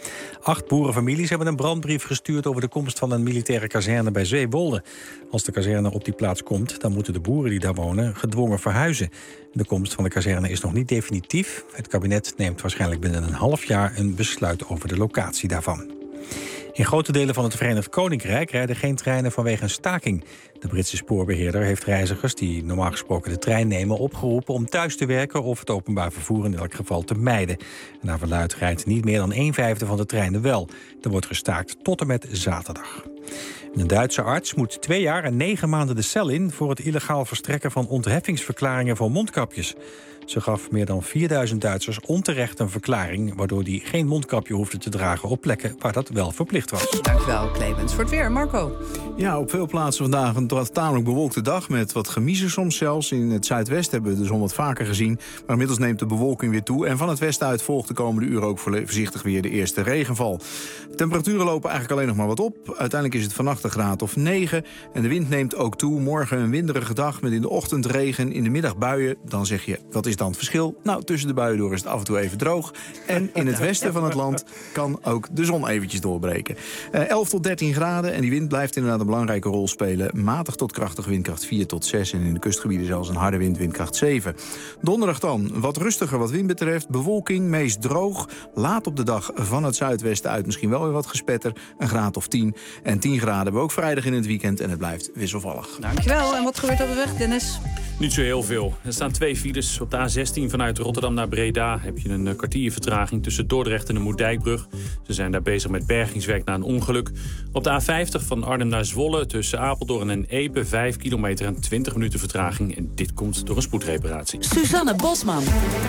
8 boerenfamilies hebben een brandbrief gestuurd over de komst van een militaire kazerne bij Zeewolde. Als de kazerne op die plaats komt, dan moeten de boeren die daar wonen gedwongen verhuizen. De komst van de kazerne is nog niet definitief. Het kabinet neemt waarschijnlijk binnen een half jaar een besluit over de locatie daarvan. In grote delen van het Verenigd Koninkrijk rijden geen treinen vanwege een staking. De Britse spoorbeheerder heeft reizigers die normaal gesproken de trein nemen opgeroepen om thuis te werken of het openbaar vervoer in elk geval te mijden. En naar verluidt rijdt niet meer dan 1/5 van de treinen wel. Er wordt gestaakt tot en met zaterdag. Een Duitse arts moet 2 jaar en 9 maanden de cel in voor het illegaal verstrekken van ontheffingsverklaringen voor mondkapjes. Ze gaf meer dan 4000 Duitsers onterecht een verklaring, waardoor die geen mondkapje hoefde te dragen op plekken waar dat wel verplicht was. Dankjewel, Clemens. Voor het weer, Marco. Ja, op veel plaatsen vandaag een tamelijk bewolkte dag met wat gemiezen soms zelfs. In het zuidwesten hebben we de zon wat vaker gezien. Maar inmiddels neemt de bewolking weer toe. En van het westen uit volgt de komende uren ook voorzichtig weer de eerste regenval. De temperaturen lopen eigenlijk alleen nog maar wat op. Uiteindelijk is het vannacht een graad of 9. En de wind neemt ook toe. Morgen een winderige dag met in de ochtend regen, in de middag buien. Dan zeg je, wat is dan het verschil? Nou, tussen de buien door is het af en toe even droog. En in het westen van het land kan ook de zon eventjes doorbreken. 11 tot 13 graden en die wind blijft inderdaad een belangrijke rol spelen. Matig tot krachtig windkracht 4 tot 6 en in de kustgebieden zelfs een harde wind, windkracht 7. Donderdag dan wat rustiger wat wind betreft. Bewolking, meest droog. Laat op de dag van het zuidwesten uit misschien wel weer wat gespetter. Een graad of 10. En 10 graden hebben we ook vrijdag in het weekend en het blijft wisselvallig. Dankjewel. En wat gebeurt op de weg, Dennis? Niet zo heel veel. Er staan 2 files. Op de A16 vanuit Rotterdam naar Breda heb je een kwartier vertraging tussen Dordrecht en de Moerdijkbrug. Ze zijn daar bezig met bergingswerk na een ongeluk. Op de A50 van Arnhem naar Zwolle tussen Apeldoorn en Epe 5 kilometer en 20 minuten vertraging. En dit komt door een spoedreparatie. Suzanne Bosman.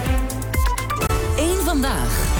Eén Vandaag.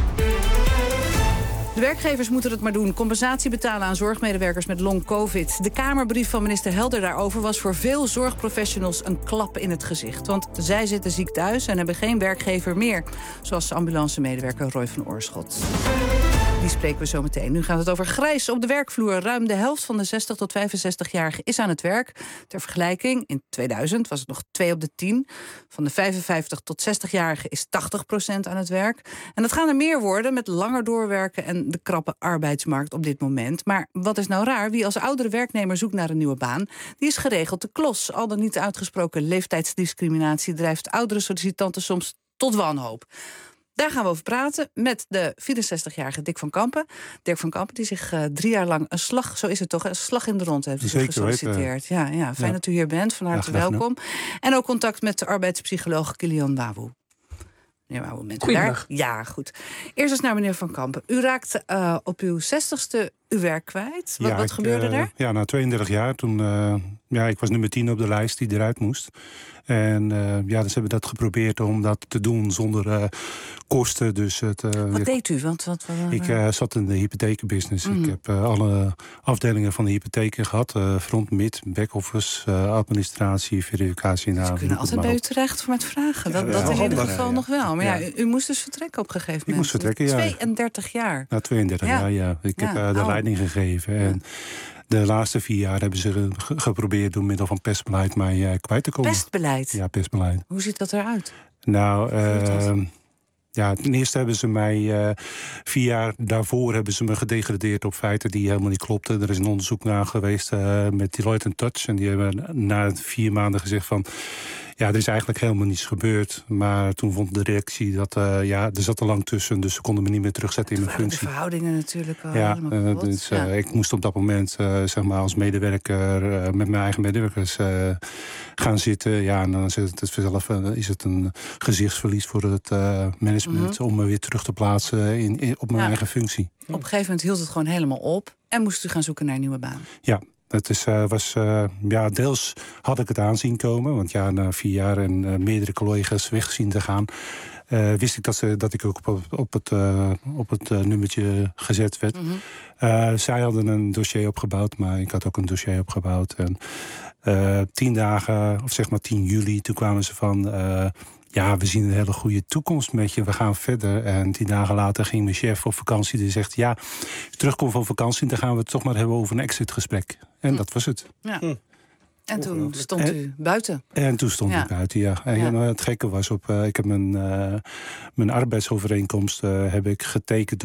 De werkgevers moeten het maar doen. Compensatie betalen aan zorgmedewerkers met long-covid. De Kamerbrief van minister Helder daarover was voor veel zorgprofessionals een klap in het gezicht. Want zij zitten ziek thuis en hebben geen werkgever meer. Zoals ambulancemedewerker Roy van Oorschot. Die spreken we zo meteen. Nu gaat het over grijs op de werkvloer. Ruim de helft van de 60 tot 65-jarigen is aan het werk. Ter vergelijking, in 2000 was het nog 2 op de 10. Van de 55 tot 60-jarigen is 80% aan het werk. En dat gaan er meer worden met langer doorwerken en de krappe arbeidsmarkt op dit moment. Maar wat is nou raar? Wie als oudere werknemer zoekt naar een nieuwe baan, die is geregeld te klos. Al dan niet uitgesproken leeftijdsdiscriminatie drijft oudere sollicitanten soms tot wanhoop. Daar gaan we over praten met de 64-jarige Dick van Kampen. Dirk van Kampen, die zich 3 jaar lang een slag, zo is het toch, een slag in de rond heeft gesolliciteerd. Ja, fijn dat u hier bent, van harte welkom. En ook contact met de arbeidspsycholoog Kilian Wawu. Meneer Wawu, bent u daar? Ja, goed. Eerst eens naar meneer Van Kampen. U raakt op uw 60ste uw werk kwijt. Wat gebeurde er? Ja, na 32 jaar. Toen, ik was nummer 10 op de lijst die eruit moest. En dus hebben we dat geprobeerd om dat te doen zonder kosten. Dus wat deed u? Ik zat in de hypothekenbusiness. Ik heb alle afdelingen van de hypotheken gehad. Front, mid, back-office, administratie, verificatie. Ze kunnen altijd bij u terecht met vragen. Dat in ieder geval nog wel. Maar u moest dus vertrekken op een gegeven moment. Ik moest vertrekken, 32 jaar. Na 32 jaar, ja. Ik heb de leiding gegeven. En de laatste 4 jaar hebben ze geprobeerd door middel van pestbeleid mij kwijt te komen. Pestbeleid? Ja, pestbeleid. Hoe ziet dat eruit? Nou, ten eerste hebben ze mij 4 jaar daarvoor hebben ze me gedegradeerd op feiten die helemaal niet klopten. Er is een onderzoek naar geweest met Deloitte & Touch. En die hebben na 4 maanden gezegd van, er is eigenlijk helemaal niets gebeurd. Maar toen vond de directie dat er zat te lang tussen. Dus ze konden me niet meer terugzetten in mijn functie. De verhoudingen natuurlijk wel dus ik moest op dat moment als medewerker met mijn eigen medewerkers gaan zitten. Ja, en dan is het vanzelf een gezichtsverlies voor het management om me weer terug te plaatsen op mijn eigen functie. Op een gegeven moment hield het gewoon helemaal op en moest u gaan zoeken naar een nieuwe baan. Ja. Het deels had ik het aanzien komen. Want na 4 jaar en meerdere collega's weg zien te gaan, wist ik dat ik ook op het nummertje gezet werd. Zij hadden een dossier opgebouwd, maar ik had ook een dossier opgebouwd. En 10 dagen, of zeg maar 10 juli, toen kwamen ze van, we zien een hele goede toekomst met je. We gaan verder. En 10 dagen later ging mijn chef op vakantie. Die zegt, als je terugkomt van vakantie, dan gaan we het toch maar hebben over een exitgesprek. En dat was het. Ja. En toen stond u buiten. En toen stond ik buiten, ja. En het gekke was, ik heb mijn arbeidsovereenkomst heb ik getekend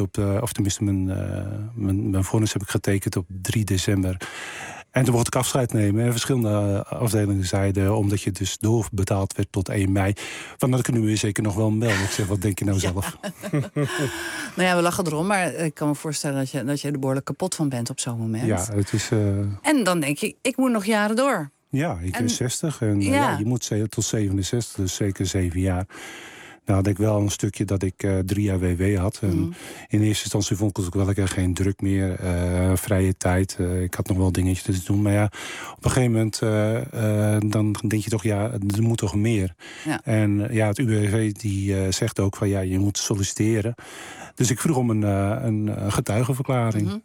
mijn vonnis heb ik getekend op 3 december. En toen mocht ik afscheid nemen. En verschillende afdelingen zeiden, omdat je dus doorbetaald werd tot 1 mei... van dat kunnen we zeker nog wel melden. Ik zeg, wat denk je nou zelf? Nou ja, we lachen erom, maar ik kan me voorstellen dat je er behoorlijk kapot van bent op zo'n moment. Ja, het is... En dan denk je, ik moet nog jaren door. Ja, ik ben 60 en je moet tot 67, dus zeker 7 jaar. Nou had ik wel een stukje dat ik 3 jaar WW had. En in eerste instantie vond ik ook wel geen druk meer. Vrije tijd. Ik had nog wel dingetjes te doen. Maar op een gegeven moment dan denk je toch, er moet toch meer. Ja. En het UWV die zegt ook van je moet solliciteren. Dus ik vroeg om een getuigenverklaring.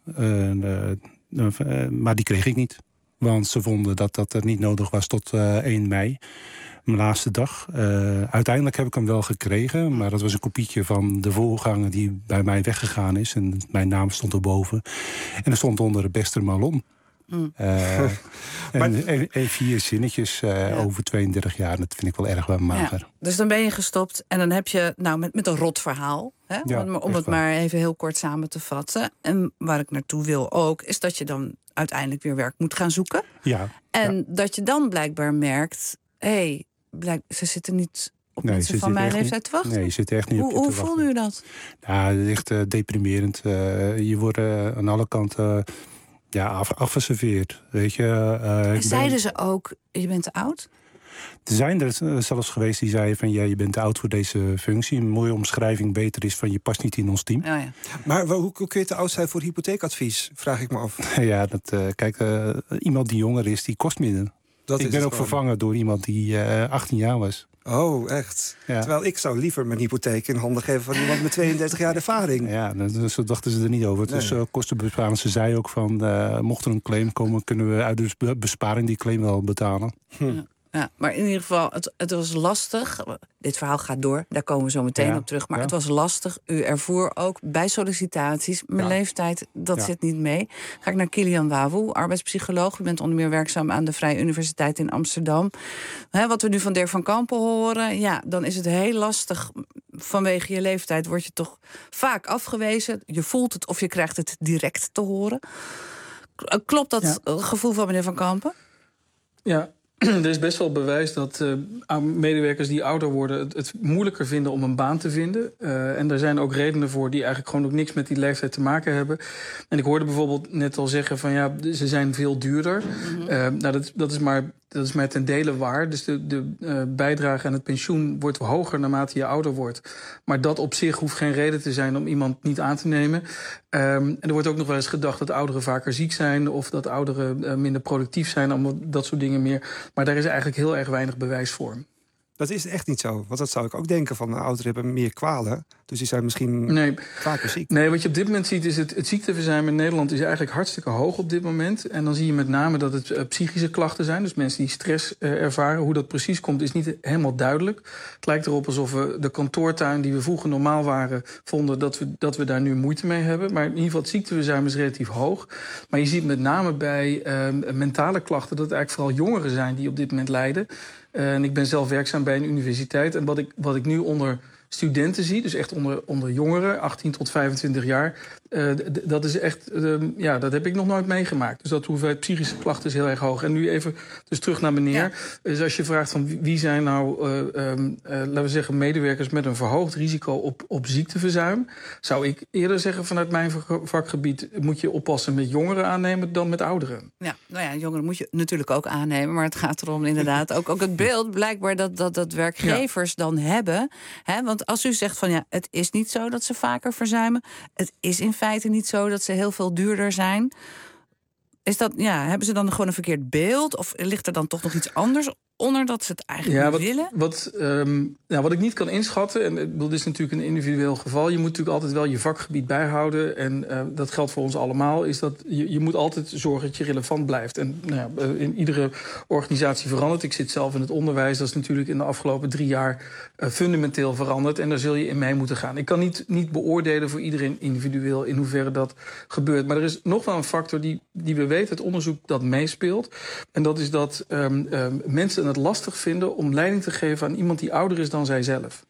Maar die kreeg ik niet. Want ze vonden dat er niet nodig was tot 1 mei. Mijn laatste dag. Uiteindelijk heb ik hem wel gekregen. Maar dat was een kopietje van de voorganger die bij mij weggegaan is. En mijn naam stond erboven. En er stond onder Bester Malon. En 4 zinnetjes over 32 jaar. Dat vind ik wel erg mager. Ja, dus dan ben je gestopt. En dan heb je met een rot verhaal. Hè? Om het maar even heel kort samen te vatten. En waar ik naartoe wil ook, is dat je dan uiteindelijk weer werk moet gaan zoeken. Ja. En dat je dan blijkbaar merkt, ze zitten niet op mensen van mijn leeftijd te wachten. Nee, ze zitten echt niet op je te wachten. Hoe voelde u dat? Ja, het is echt deprimerend. Je wordt aan alle kanten afgeserveerd. Weet je. Zeiden ze ook, je bent te oud? Er zijn er zelfs geweest die zeiden van je bent te oud voor deze functie. Een mooie omschrijving beter is van je past niet in ons team. Ja. Maar hoe kun je te oud zijn voor hypotheekadvies? Vraag ik me af. Ja, iemand die jonger is, die kost minder. Ik ben ook vervangen door iemand die 18 jaar was. Oh, echt? Ja. Terwijl ik zou liever mijn hypotheek in handen geven van iemand met 32 jaar ervaring. Ja, zo dachten ze er niet over. Nee. Dus kostenbesparing. Ze zei ook van, mocht er een claim komen, kunnen we uit de besparing die claim wel betalen. Ja, maar in ieder geval, het was lastig. Dit verhaal gaat door, daar komen we zo meteen op terug. Maar het was lastig. U ervoer ook bij sollicitaties. Mijn leeftijd, dat zit niet mee. Ga ik naar Kilian Wawu, arbeidspsycholoog. U bent onder meer werkzaam aan de Vrije Universiteit in Amsterdam. Wat we nu van Dirk van Kampen horen, dan is het heel lastig. Vanwege je leeftijd word je toch vaak afgewezen. Je voelt het of je krijgt het direct te horen. Klopt dat gevoel van meneer Van Kampen? Ja. Er is best wel bewijs dat medewerkers die ouder worden het moeilijker vinden om een baan te vinden. En er zijn ook redenen voor die eigenlijk gewoon ook niks met die leeftijd te maken hebben. En ik hoorde bijvoorbeeld net al zeggen van ze zijn veel duurder. Dat is maar dat is maar ten dele waar. Dus de bijdrage aan het pensioen wordt hoger naarmate je ouder wordt. Maar dat op zich hoeft geen reden te zijn om iemand niet aan te nemen. En er wordt ook nog wel eens gedacht dat ouderen vaker ziek zijn, of dat ouderen minder productief zijn, allemaal dat soort dingen meer. Maar daar is eigenlijk heel erg weinig bewijs voor. Dat is echt niet zo. Want dat zou ik ook denken van ouderen hebben meer kwalen. Dus die zijn misschien vaker ziek. Nee, wat je op dit moment ziet is het ziekteverzuim in Nederland is eigenlijk hartstikke hoog op dit moment. En dan zie je met name dat het psychische klachten zijn. Dus mensen die stress ervaren. Hoe dat precies komt is niet helemaal duidelijk. Het lijkt erop alsof we de kantoortuin die we vroeger normaal waren vonden dat we daar nu moeite mee hebben. Maar in ieder geval het ziekteverzuim is relatief hoog. Maar je ziet met name bij mentale klachten dat het eigenlijk vooral jongeren zijn die op dit moment lijden. En ik ben zelf werkzaam bij een universiteit. En wat ik nu onder studenten zie, dus echt onder jongeren, 18 tot 25 jaar, dat is echt, dat heb ik nog nooit meegemaakt. Dus dat hoeveelheid psychische klachten is heel erg hoog. En nu even dus terug naar meneer. Ja. Dus als je vraagt van wie zijn nou, laten we zeggen, medewerkers met een verhoogd risico op ziekteverzuim, zou ik eerder zeggen vanuit mijn vakgebied moet je oppassen met jongeren aannemen dan met ouderen. Ja, nou ja, jongeren moet je natuurlijk ook aannemen, maar het gaat erom inderdaad ook het beeld blijkbaar dat werkgevers dan hebben. Hè? Want als u zegt van ja, het is niet zo dat ze vaker verzuimen, het is in feite niet zo dat ze heel veel duurder zijn. Is dat, hebben ze dan gewoon een verkeerd beeld? Of ligt er dan toch nog iets anders onder dat ze het eigenlijk willen? Wat ik niet kan inschatten, en dat is natuurlijk een individueel geval, je moet natuurlijk altijd wel je vakgebied bijhouden. En dat geldt voor ons allemaal, is dat je moet altijd zorgen dat je relevant blijft. En in iedere organisatie verandert. Ik zit zelf in het onderwijs, dat is natuurlijk in de afgelopen 3 jaar fundamenteel veranderd. En daar zul je in mee moeten gaan. Ik kan niet beoordelen voor iedereen individueel in hoeverre dat gebeurt. Maar er is nog wel een factor die we weten, het onderzoek dat meespeelt. En dat is dat mensen het lastig vinden om leiding te geven aan iemand die ouder is dan zijzelf.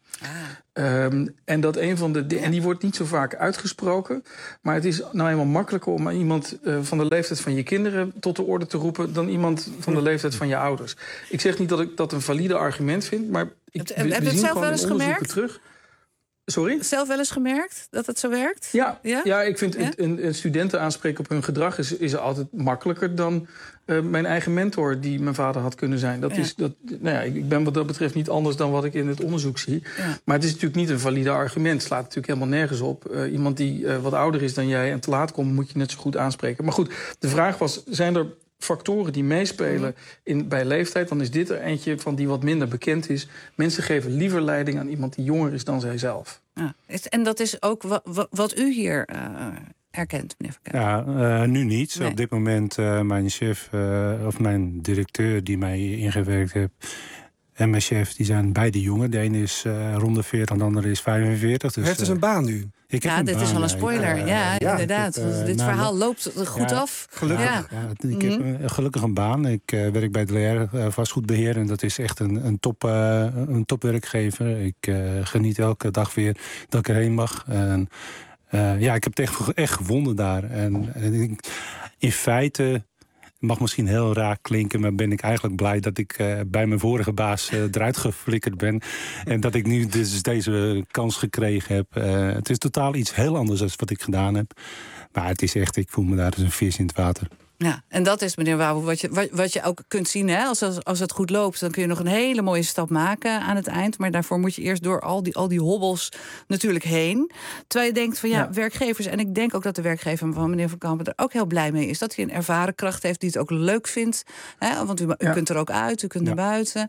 En dat een van de en die wordt niet zo vaak uitgesproken, maar het is nou eenmaal makkelijker om iemand van de leeftijd van je kinderen tot de orde te roepen dan iemand van de leeftijd van je ouders. Ik zeg niet dat ik dat een valide argument vind, maar heb je het zelf wel eens gemerkt? Terug. Sorry? Zelf wel eens gemerkt dat het zo werkt? Ja, ik vind een studenten aanspreken op hun gedrag is altijd makkelijker dan mijn eigen mentor die mijn vader had kunnen zijn. Ik ben wat dat betreft niet anders dan wat ik in het onderzoek zie. Ja. Maar het is natuurlijk niet een valide argument. Het slaat natuurlijk helemaal nergens op. Iemand die wat ouder is dan jij en te laat komt, moet je net zo goed aanspreken. Maar goed, de vraag was, zijn er factoren die meespelen bij leeftijd, dan is dit er eentje van die wat minder bekend is. Mensen geven liever leiding aan iemand die jonger is dan zijzelf. Ja, en dat is ook wat u hier erkent, meneer Verkuijken? Ja, nu niet. Nee. Op dit moment mijn chef of mijn directeur die mij ingewerkt heeft en mijn chef, die zijn beide jonger. De ene is rond de 40 en de andere is 45. Dus, heeft dus een baan nu? Dit is wel een spoiler. Inderdaad. Dit verhaal loopt goed af. Gelukkig. Ik heb gelukkig een baan. Ik werk bij de LR vastgoedbeheer. En dat is echt een topwerkgever. Ik geniet elke dag weer dat ik erheen mag. En, ik heb het echt gevonden daar. En in feite, mag misschien heel raar klinken, maar ben ik eigenlijk blij dat ik bij mijn vorige baas eruit geflikkerd ben. En dat ik nu dus deze kans gekregen heb. Het is totaal iets heel anders dan wat ik gedaan heb. Maar het is echt, ik voel me daar als een vis in het water. Ja, en dat is, meneer Wouw, wat je ook kunt zien. Hè? Als het goed loopt, dan kun je nog een hele mooie stap maken aan het eind. Maar daarvoor moet je eerst door al die hobbels natuurlijk heen. Terwijl je denkt van werkgevers, en ik denk ook dat de werkgever van meneer Van Kampen er ook heel blij mee is. Dat hij een ervaren kracht heeft die het ook leuk vindt. Hè? Want u kunt er ook uit, u kunt naar buiten.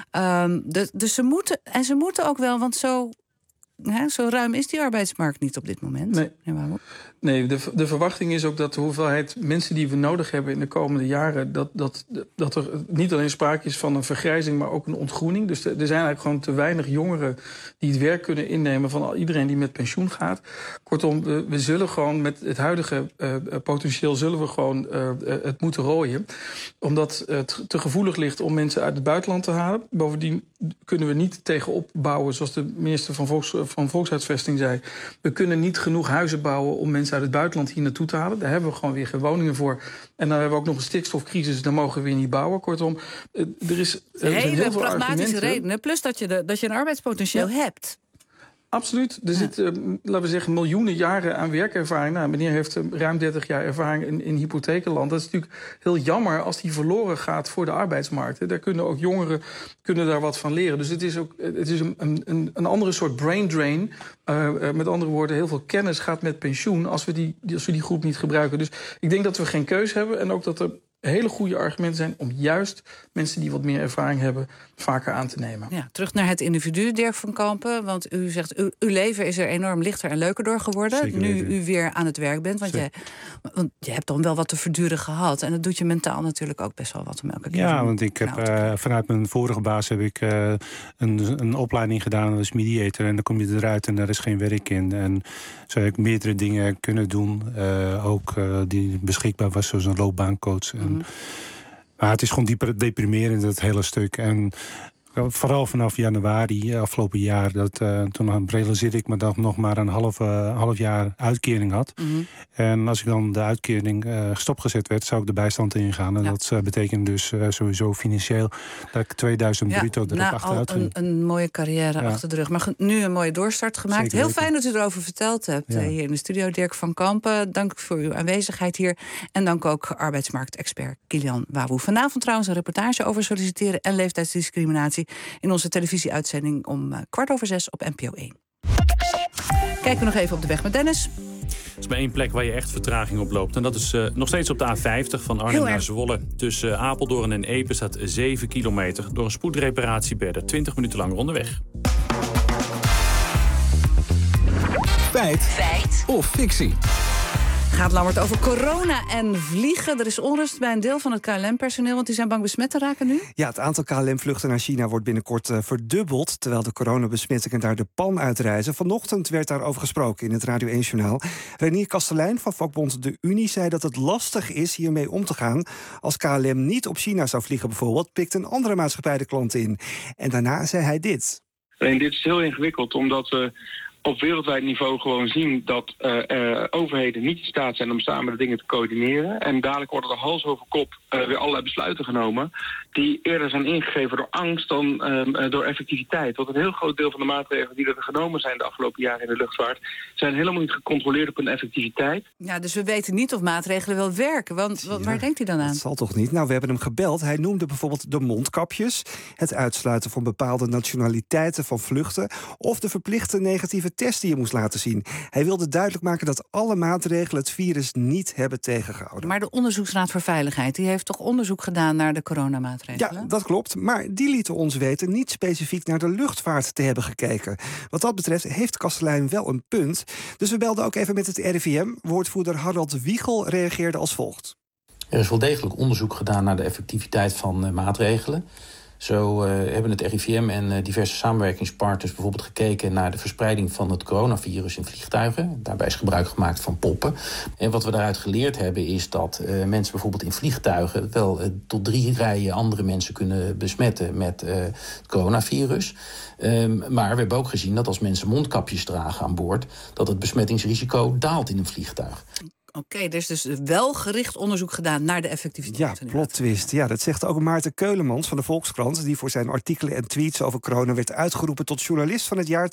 Dus ze moeten ook wel, want zo ruim is die arbeidsmarkt niet op dit moment. Nee, de verwachting is ook dat de hoeveelheid mensen die we nodig hebben in de komende jaren, dat er niet alleen sprake is van een vergrijzing, maar ook een ontgroening. Dus er zijn eigenlijk gewoon te weinig jongeren die het werk kunnen innemen van iedereen die met pensioen gaat. Kortom, we zullen gewoon met het huidige potentieel het moeten rooien. Omdat het te gevoelig ligt om mensen uit het buitenland te halen. Bovendien kunnen we niet tegenop bouwen, zoals de minister van Volkshuisvesting zei. We kunnen niet genoeg huizen bouwen om mensen uit het buitenland hier naartoe te halen. Daar hebben we gewoon weer geen woningen voor. En dan hebben we ook nog een stikstofcrisis, dan mogen we weer niet bouwen. Kortom, er zijn heel veel pragmatische argumenten. redenen. Plus dat je een arbeidspotentieel hebt. Absoluut. Er zitten, laten we zeggen, miljoenen jaren aan werkervaring. Nou, meneer heeft ruim 30 jaar ervaring in hypothekenland. Dat is natuurlijk heel jammer als die verloren gaat voor de arbeidsmarkt. Daar kunnen ook jongeren daar wat van leren. Dus het is een andere soort brain drain. Met andere woorden, heel veel kennis gaat met pensioen als we die groep niet gebruiken. Dus ik denk dat we geen keus hebben en ook dat er hele goede argumenten zijn om juist mensen die wat meer ervaring hebben vaker aan te nemen. Ja, terug naar het individu, Dirk van Kampen. Want u zegt, uw leven is er enorm lichter en leuker door geworden. Zeker nu weten. u weer aan het werk bent. Want je hebt dan wel wat te verduren gehad. En dat doet je mentaal natuurlijk ook best wel wat om elke keer. Ja, want ik heb vanuit mijn vorige baas heb ik een opleiding gedaan als mediator. En dan kom je eruit en daar is geen werk in. En zo heb ik meerdere dingen kunnen doen. Ook die beschikbaar was, zoals een loopbaancoach. Maar het is gewoon deprimerend, dat hele stuk. En vooral vanaf januari afgelopen jaar, toen realiseerde ik me dat ik nog maar een half jaar uitkering had. En als ik dan de uitkering stopgezet werd, zou ik de bijstand ingaan. En dat betekent dus sowieso financieel dat ik 2000 bruto er achteruit ging. Een mooie carrière achter de rug. Maar nu een mooie doorstart gemaakt. Zeker heel weten. fijn dat u erover verteld hebt hier in de studio. Dirk van Kampen, dank voor uw aanwezigheid hier. En dank ook arbeidsmarktexpert Kilian Wawoe. Vanavond trouwens een reportage over solliciteren en leeftijdsdiscriminatie in onze televisieuitzending om 5:15 op NPO 1. Kijken we nog even op de weg met Dennis. Er is maar één plek waar je echt vertraging op loopt. En dat is nog steeds op de A50 van Arnhem naar Zwolle. Tussen Apeldoorn en Epe staat 7 kilometer. Door een spoedreparatie ben je er 20 minuten langer onderweg. Feit of fictie? Gaat Lambert over corona en vliegen. Er is onrust bij een deel van het KLM-personeel, want die zijn bang besmet te raken nu. Ja, het aantal KLM-vluchten naar China wordt binnenkort verdubbeld, terwijl de coronabesmettingen daar de pan uitreizen. Vanochtend werd daarover gesproken in het Radio 1-journaal. Renier Kastelein van vakbond De Unie zei dat het lastig is hiermee om te gaan. Als KLM niet op China zou vliegen bijvoorbeeld, pikt een andere maatschappij de klanten in. En daarna zei hij dit. Alleen dit is heel ingewikkeld, omdat we op wereldwijd niveau gewoon zien dat overheden niet in staat zijn om samen de dingen te coördineren. En dadelijk worden er hals over kop weer allerlei besluiten genomen die eerder zijn ingegeven door angst dan door effectiviteit. Want een heel groot deel van de maatregelen die er genomen zijn de afgelopen jaren in de luchtvaart zijn helemaal niet gecontroleerd op hun effectiviteit. Ja, dus we weten niet of maatregelen wel werken. Want waar denkt hij dan aan? Dat zal toch niet? Nou, we hebben hem gebeld. Hij noemde bijvoorbeeld de mondkapjes, het uitsluiten van bepaalde nationaliteiten van vluchten of de verplichte negatieve test die je moest laten zien. Hij wilde duidelijk maken dat alle maatregelen het virus niet hebben tegengehouden. Maar de Onderzoeksraad voor Veiligheid die heeft toch onderzoek gedaan naar de coronamaatregelen? Ja, dat klopt. Maar die lieten ons weten niet specifiek naar de luchtvaart te hebben gekeken. Wat dat betreft heeft Kastelein wel een punt. Dus we belden ook even met het RIVM. Woordvoerder Harald Wiegel reageerde als volgt. Er is wel degelijk onderzoek gedaan naar de effectiviteit van maatregelen. Zo hebben het RIVM en diverse samenwerkingspartners bijvoorbeeld gekeken naar de verspreiding van het coronavirus in vliegtuigen. Daarbij is gebruik gemaakt van poppen. En wat we daaruit geleerd hebben is dat mensen bijvoorbeeld in vliegtuigen wel tot 3 rijen andere mensen kunnen besmetten met het coronavirus. Maar we hebben ook gezien dat als mensen mondkapjes dragen aan boord, dat het besmettingsrisico daalt in een vliegtuig. Oké, er is dus wel gericht onderzoek gedaan naar de effectiviteit. Ja, plot twist. Ja, dat zegt ook Maarten Keulemans van de Volkskrant, die voor zijn artikelen en tweets over corona werd uitgeroepen tot journalist van het jaar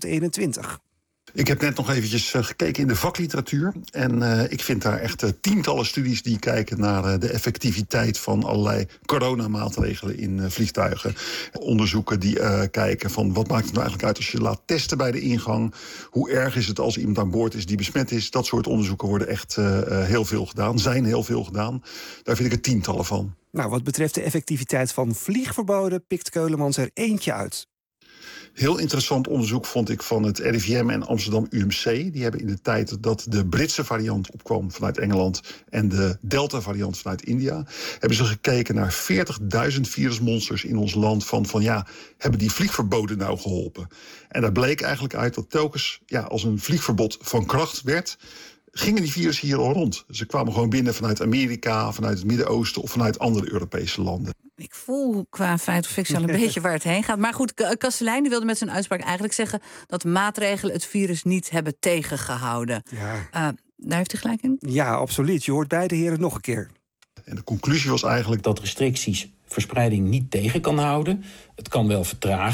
2021. Ik heb net nog eventjes gekeken in de vakliteratuur. En ik vind daar echt tientallen studies die kijken naar de effectiviteit van allerlei coronamaatregelen in vliegtuigen. Onderzoeken die kijken van wat maakt het nou eigenlijk uit als je laat testen bij de ingang. Hoe erg is het als iemand aan boord is die besmet is. Dat soort onderzoeken worden echt heel veel gedaan, zijn heel veel gedaan. Daar vind ik er tientallen van. Nou, wat betreft de effectiviteit van vliegverboden pikt Keulemans er eentje uit. Heel interessant onderzoek vond ik van het RIVM en Amsterdam UMC. Die hebben in de tijd dat de Britse variant opkwam vanuit Engeland en de Delta-variant vanuit India, hebben ze gekeken naar 40.000 virusmonsters in ons land van hebben die vliegverboden nou geholpen? En daar bleek eigenlijk uit dat telkens als een vliegverbod van kracht werd, gingen die virussen hier al rond. Ze kwamen gewoon binnen vanuit Amerika, vanuit het Midden-Oosten of vanuit andere Europese landen. Ik voel qua feit of fictie al een beetje waar het heen gaat. Maar goed, Kastelein wilde met zijn uitspraak eigenlijk zeggen dat maatregelen het virus niet hebben tegengehouden. Ja. Daar heeft hij gelijk in? Ja, absoluut. Je hoort beide heren nog een keer. En de conclusie was eigenlijk dat restricties verspreiding niet tegen kan houden. Het kan wel vertragen,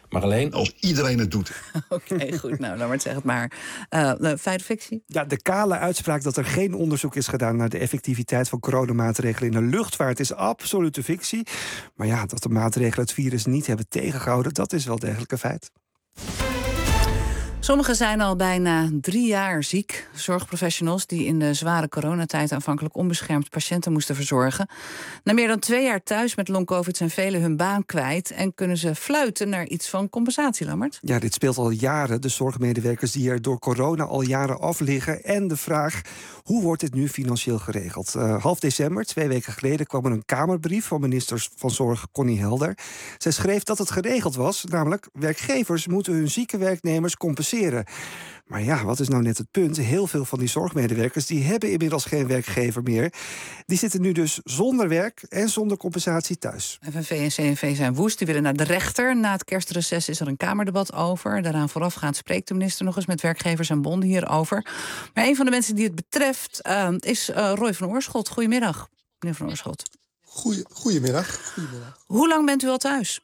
Maar alleen als iedereen het doet. Oké, goed. Nou, dan zeg het maar. Feit of fictie? Ja, de kale uitspraak dat er geen onderzoek is gedaan naar de effectiviteit van coronamaatregelen in de luchtvaart is absolute fictie. Maar ja, dat de maatregelen het virus niet hebben tegengehouden, dat is wel degelijk een feit. Sommigen zijn al bijna 3 jaar ziek. Zorgprofessionals die in de zware coronatijd aanvankelijk onbeschermd patiënten moesten verzorgen. Na meer dan 2 jaar thuis met long-covid zijn velen hun baan kwijt en kunnen ze fluiten naar iets van compensatie, Lammert. Ja, dit speelt al jaren. De zorgmedewerkers die er door corona al jaren af liggen. En de vraag, hoe wordt dit nu financieel geregeld? Half december, 2 weken geleden, kwam er een Kamerbrief van minister van Zorg Connie Helder. Zij schreef dat het geregeld was, namelijk werkgevers moeten hun zieke werknemers compenseren. Maar ja, wat is nou net het punt? Heel veel van die zorgmedewerkers die hebben inmiddels geen werkgever meer. Die zitten nu dus zonder werk en zonder compensatie thuis. FNV en CNV zijn woest, die willen naar de rechter. Na het kerstreces is er een Kamerdebat over. Daaraan voorafgaand spreekt de minister nog eens met werkgevers en bonden hierover. Maar een van de mensen die het betreft is Roy van Oorschot. Goedemiddag, meneer van Oorschot. Goedemiddag. Hoe lang bent u al thuis?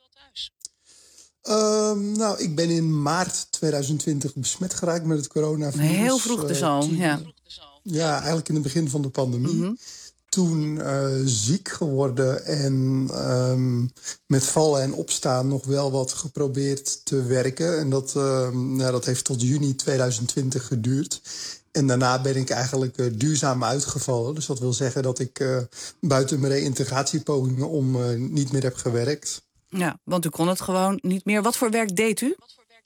Nou, ik ben in maart 2020 besmet geraakt met het coronavirus. Heel vroeg dus al, ja. Ja, eigenlijk in het begin van de pandemie. Mm-hmm. Toen ziek geworden en met vallen en opstaan nog wel wat geprobeerd te werken. En dat heeft tot juni 2020 geduurd. En daarna ben ik eigenlijk duurzaam uitgevallen. Dus dat wil zeggen dat ik buiten mijn reïntegratiepogingen om niet meer heb gewerkt. Ja, want u kon het gewoon niet meer. Wat voor werk deed u?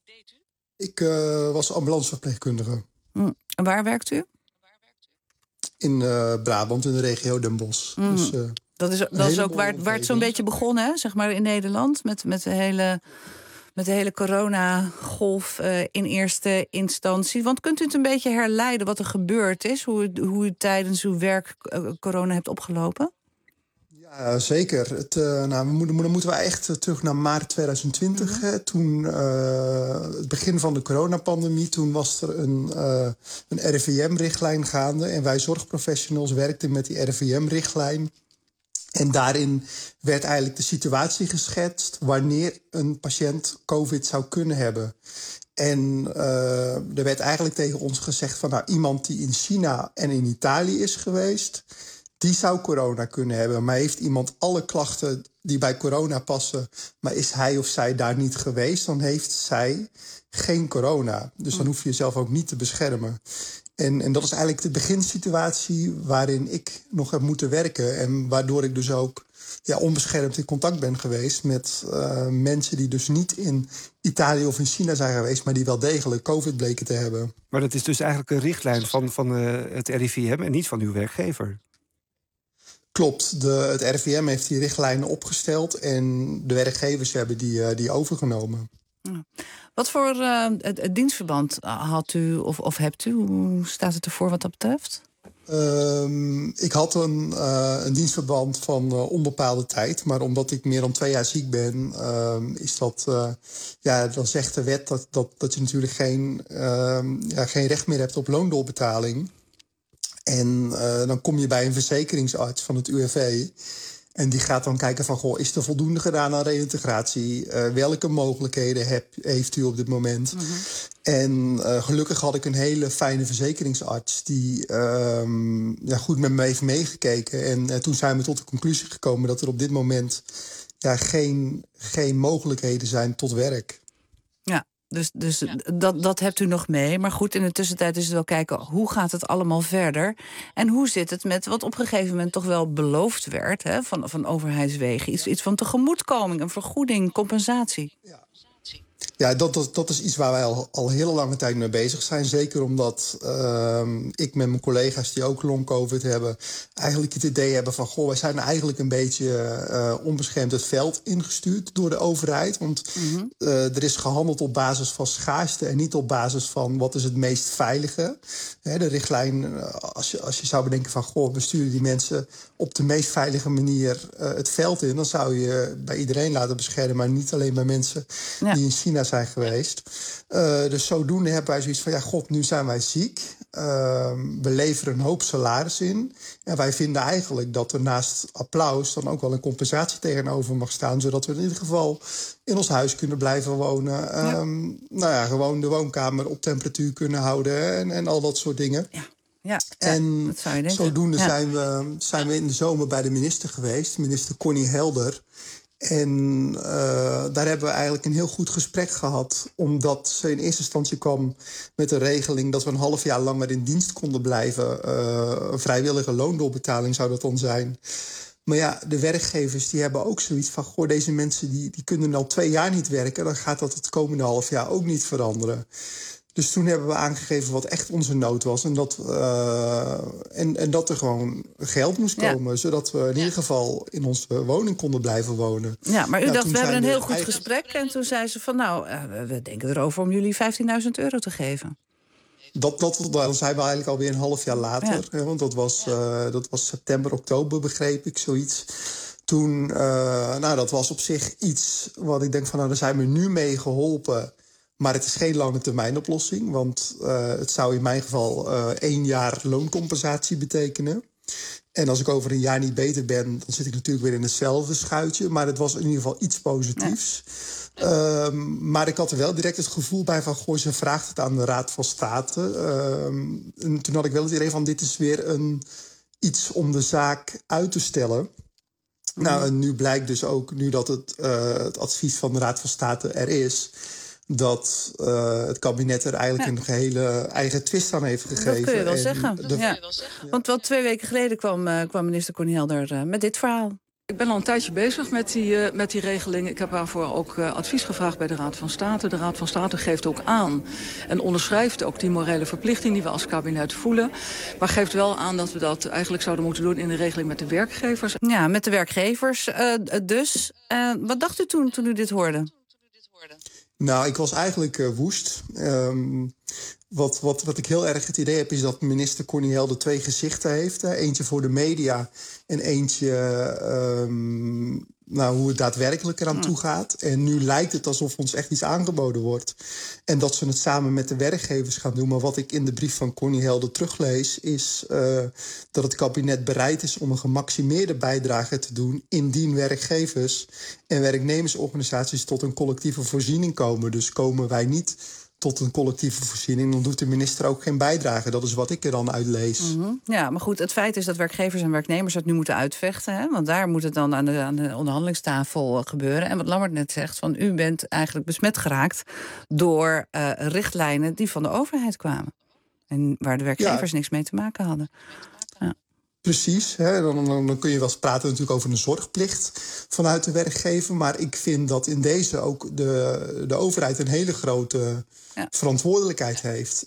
Ik was ambulanceverpleegkundige. En waar werkt u? In Brabant, in de regio Den Bosch. Dus, dat is ook waar het zo'n beetje begon, hè? Zeg maar in Nederland, met de hele coronagolf in eerste instantie. Want kunt u het een beetje herleiden wat er gebeurd is? Hoe u tijdens uw werk corona hebt opgelopen? Ja, zeker. Moeten we echt terug naar maart 2020. Mm-hmm. Hè? Toen, het begin van de coronapandemie, toen was er een RIVM-richtlijn gaande. En wij zorgprofessionals werkten met die RIVM-richtlijn. En daarin werd eigenlijk de situatie geschetst wanneer een patiënt COVID zou kunnen hebben. En er werd eigenlijk tegen ons gezegd van iemand die in China en in Italië is geweest, die zou corona kunnen hebben. Maar heeft iemand alle klachten die bij corona passen, maar is hij of zij daar niet geweest, dan heeft zij geen corona. Dus dan hoef je jezelf ook niet te beschermen. En dat is eigenlijk de beginsituatie waarin ik nog heb moeten werken. En waardoor ik dus ook onbeschermd in contact ben geweest met mensen die dus niet in Italië of in China zijn geweest, maar die wel degelijk COVID bleken te hebben. Maar dat is dus eigenlijk een richtlijn van het RIVM en niet van uw werkgever? Klopt, het RIVM heeft die richtlijnen opgesteld en de werkgevers hebben die overgenomen. Wat voor dienstverband had u of hebt u? Hoe staat het ervoor wat dat betreft? Ik had een dienstverband van onbepaalde tijd. Maar omdat ik meer dan 2 jaar ziek ben, is dat... dan zegt de wet dat je natuurlijk geen recht meer hebt op loondoorbetaling. En dan kom je bij een verzekeringsarts van het UWV. En die gaat dan kijken van, is er voldoende gedaan aan reïntegratie? Welke mogelijkheden heeft u op dit moment? Mm-hmm. En gelukkig had ik een hele fijne verzekeringsarts die goed met me heeft meegekeken. En toen zijn we tot de conclusie gekomen dat er op dit moment geen mogelijkheden zijn tot werk. Ja. Dus dat hebt u nog mee. Maar goed, in de tussentijd is het wel kijken, hoe gaat het allemaal verder? En hoe zit het met wat op een gegeven moment toch wel beloofd werd, hè, van overheidswegen? Iets van tegemoetkoming, een vergoeding, compensatie. Ja, dat is iets waar wij al hele lange tijd mee bezig zijn. Zeker omdat ik met mijn collega's die ook long-covid hebben, eigenlijk het idee hebben van, wij zijn eigenlijk een beetje onbeschermd het veld ingestuurd door de overheid. Want er is gehandeld op basis van schaarste en niet op basis van wat is het meest veilige. De richtlijn, als je zou bedenken van, we sturen die mensen op de meest veilige manier het veld in, dan zou je bij iedereen laten beschermen, maar niet alleen bij mensen die in China zijn geweest. Dus zodoende hebben wij zoiets van, nu zijn wij ziek. we leveren een hoop salaris in. En wij vinden eigenlijk dat er naast applaus dan ook wel een compensatie tegenover mag staan, zodat we in ieder geval in ons huis kunnen blijven wonen. Gewoon de woonkamer op temperatuur kunnen houden en al dat soort dingen. Ja, en dat zou je denken. Zodoende zijn we in de zomer bij de minister geweest, minister Connie Helder. En daar hebben we eigenlijk een heel goed gesprek gehad, omdat ze in eerste instantie kwam met een regeling dat we een half jaar langer in dienst konden blijven. Een vrijwillige loondoorbetaling zou dat dan zijn. Maar ja, de werkgevers die hebben ook zoiets van, goh, deze mensen die kunnen al 2 jaar niet werken, dan gaat dat het komende half jaar ook niet veranderen. Dus toen hebben we aangegeven wat echt onze nood was. En dat er gewoon geld moest komen. Zodat we in ieder geval in onze woning konden blijven wonen. Ja, maar u dacht, we hebben een heel goed gesprek. En toen zei ze van, we denken erover om jullie €15.000 te geven. Dat zijn we eigenlijk alweer een half jaar later. Ja. Want dat was september, oktober, begreep ik, zoiets. Toen, dat was op zich iets wat ik denk van, daar zijn we nu mee geholpen. Maar het is geen lange termijn oplossing. Want het zou in mijn geval 1 jaar looncompensatie betekenen. En als ik over een jaar niet beter ben, dan zit ik natuurlijk weer in hetzelfde schuitje. Maar het was in ieder geval iets positiefs. Ja. Maar ik had er wel direct het gevoel bij van, goh, ze vraagt het aan de Raad van State. En toen had ik wel het idee van, dit is weer iets om de zaak uit te stellen. Nou, en nu blijkt dus ook, nu dat het advies van de Raad van State er is, dat het kabinet er eigenlijk een gehele eigen twist aan heeft gegeven. Dat kun je wel zeggen. Want wel 2 weken geleden kwam minister Connie Helder met dit verhaal. Ik ben al een tijdje bezig met die regeling. Ik heb daarvoor ook advies gevraagd bij de Raad van State. De Raad van State geeft ook aan en onderschrijft ook die morele verplichting die we als kabinet voelen. Maar geeft wel aan dat we dat eigenlijk zouden moeten doen in de regeling met de werkgevers. Ja, met de werkgevers dus. Wat dacht u toen u dit hoorde? Nou, ik was eigenlijk woest. Wat ik heel erg het idee heb, is dat minister Connie Helder 2 gezichten heeft. Eentje voor de media en eentje hoe het daadwerkelijk eraan toe gaat. En nu lijkt het alsof ons echt iets aangeboden wordt. En dat ze het samen met de werkgevers gaan doen. Maar wat ik in de brief van Connie Helder teruglees, is dat het kabinet bereid is om een gemaximeerde bijdrage te doen indien werkgevers en werknemersorganisaties tot een collectieve voorziening komen. Dus komen wij niet tot een collectieve voorziening, dan doet de minister ook geen bijdrage. Dat is wat ik er dan uit lees. Mm-hmm. Ja, maar goed, het feit is dat werkgevers en werknemers het nu moeten uitvechten. Hè? Want daar moet het dan aan de onderhandelingstafel gebeuren. En wat Lammert net zegt, van u bent eigenlijk besmet geraakt door richtlijnen die van de overheid kwamen. En waar de werkgevers niks mee te maken hadden. Ja. Precies, hè. Dan kun je wel eens praten natuurlijk over een zorgplicht vanuit de werkgever. Maar ik vind dat in deze ook de overheid een hele grote verantwoordelijkheid heeft.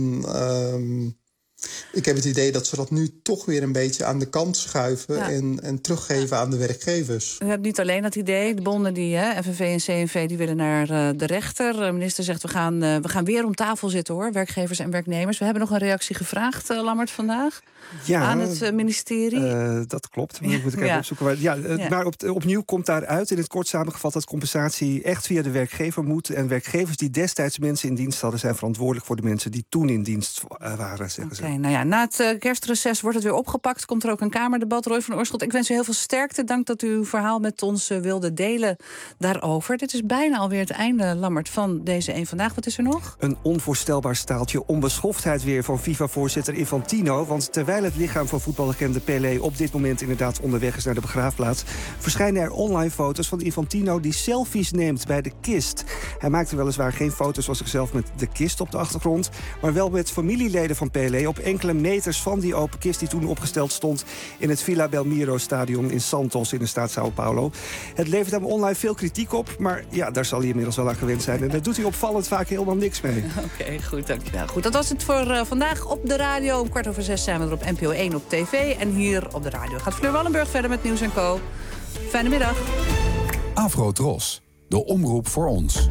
En ik heb het idee dat ze dat nu toch weer een beetje aan de kant schuiven en teruggeven aan de werkgevers. U hebt niet alleen dat idee. De bonden, FNV en CNV, die willen naar de rechter. De minister zegt, we gaan weer om tafel zitten, hoor, werkgevers en werknemers. We hebben nog een reactie gevraagd, Lammert, vandaag. Aan het ministerie. Dat klopt. Dat moet ik even opzoeken. Maar opnieuw komt daaruit in het kort samengevat dat compensatie echt via de werkgever moet. En werkgevers die destijds mensen in dienst hadden, zijn verantwoordelijk voor de mensen die toen in dienst waren, zeggen ze. Na het kerstreces wordt het weer opgepakt. Komt er ook een kamerdebat. Roy van Oorschot, ik wens u heel veel sterkte. Dank dat u uw verhaal met ons wilde delen daarover. Dit is bijna alweer het einde, Lammert, van deze Eén Vandaag. Wat is er nog? Een onvoorstelbaar staaltje onbeschoftheid weer van FIFA-voorzitter Infantino. Want terwijl het lichaam van voetballegende Pelé op dit moment inderdaad onderweg is naar de begraafplaats, verschijnen er online foto's van Infantino die selfies neemt bij de kist. Hij maakte weliswaar geen foto's van zichzelf met de kist op de achtergrond, maar wel met familieleden van Pelé op enkele meters van die open kist die toen opgesteld stond in het Villa Belmiro-stadion in Santos in de staat Sao Paulo. Het levert hem online veel kritiek op, maar ja, daar zal hij inmiddels wel aan gewend zijn. En daar doet hij opvallend vaak helemaal niks mee. Oké, goed, dankjewel. Goed, dat was het voor vandaag op de radio. Om 5:15 zijn we er op NPO 1 op tv. En hier op de radio gaat Fleur Wallenburg verder met Nieuws & Co. Fijne middag. Afro-Tros, de omroep voor ons.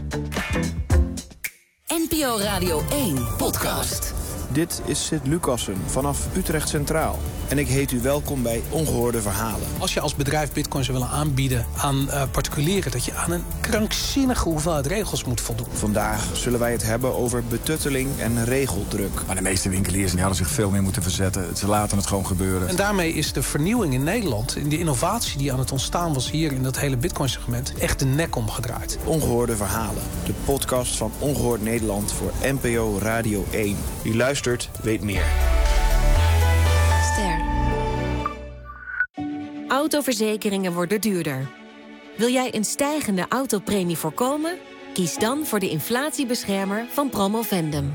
NPO Radio 1 podcast. Dit is Sid Lucassen vanaf Utrecht Centraal. en ik heet u welkom bij Ongehoorde Verhalen. Als je als bedrijf bitcoins zou willen aanbieden aan particulieren, dat je aan een krankzinnige hoeveelheid regels moet voldoen. Vandaag zullen wij het hebben over betutteling en regeldruk. Maar de meeste winkeliers hadden zich veel meer moeten verzetten. Ze laten het gewoon gebeuren. En daarmee is de vernieuwing in Nederland, in de innovatie die aan het ontstaan was hier in dat hele bitcoin-segment, echt de nek omgedraaid. Ongehoorde Verhalen, de podcast van Ongehoord Nederland voor NPO Radio 1. Wie luistert, weet meer. Ster. Autoverzekeringen worden duurder. Wil jij een stijgende autopremie voorkomen? Kies dan voor de inflatiebeschermer van Promovendum.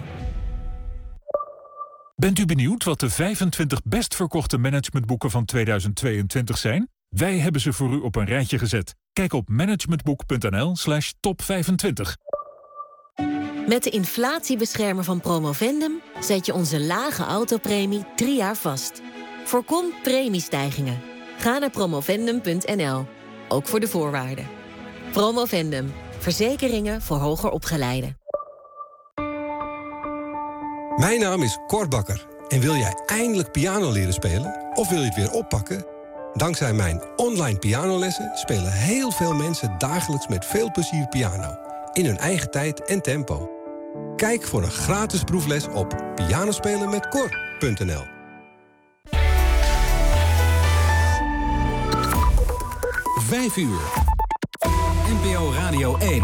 Bent u benieuwd wat de 25 best verkochte managementboeken van 2022 zijn? Wij hebben ze voor u op een rijtje gezet. Kijk op managementboek.nl/top25. Met de inflatiebeschermer van Promovendum zet je onze lage autopremie 3 jaar vast. Voorkom premiestijgingen. Ga naar promovendum.nl, ook voor de voorwaarden. Promovendum, verzekeringen voor hoger opgeleiden. Mijn naam is Cor Bakker en wil jij eindelijk piano leren spelen of wil je het weer oppakken? Dankzij mijn online pianolessen spelen heel veel mensen dagelijks met veel plezier piano. In hun eigen tijd en tempo. Kijk voor een gratis proefles op pianospelenmetcor.nl. Vijf uur. NPO Radio 1.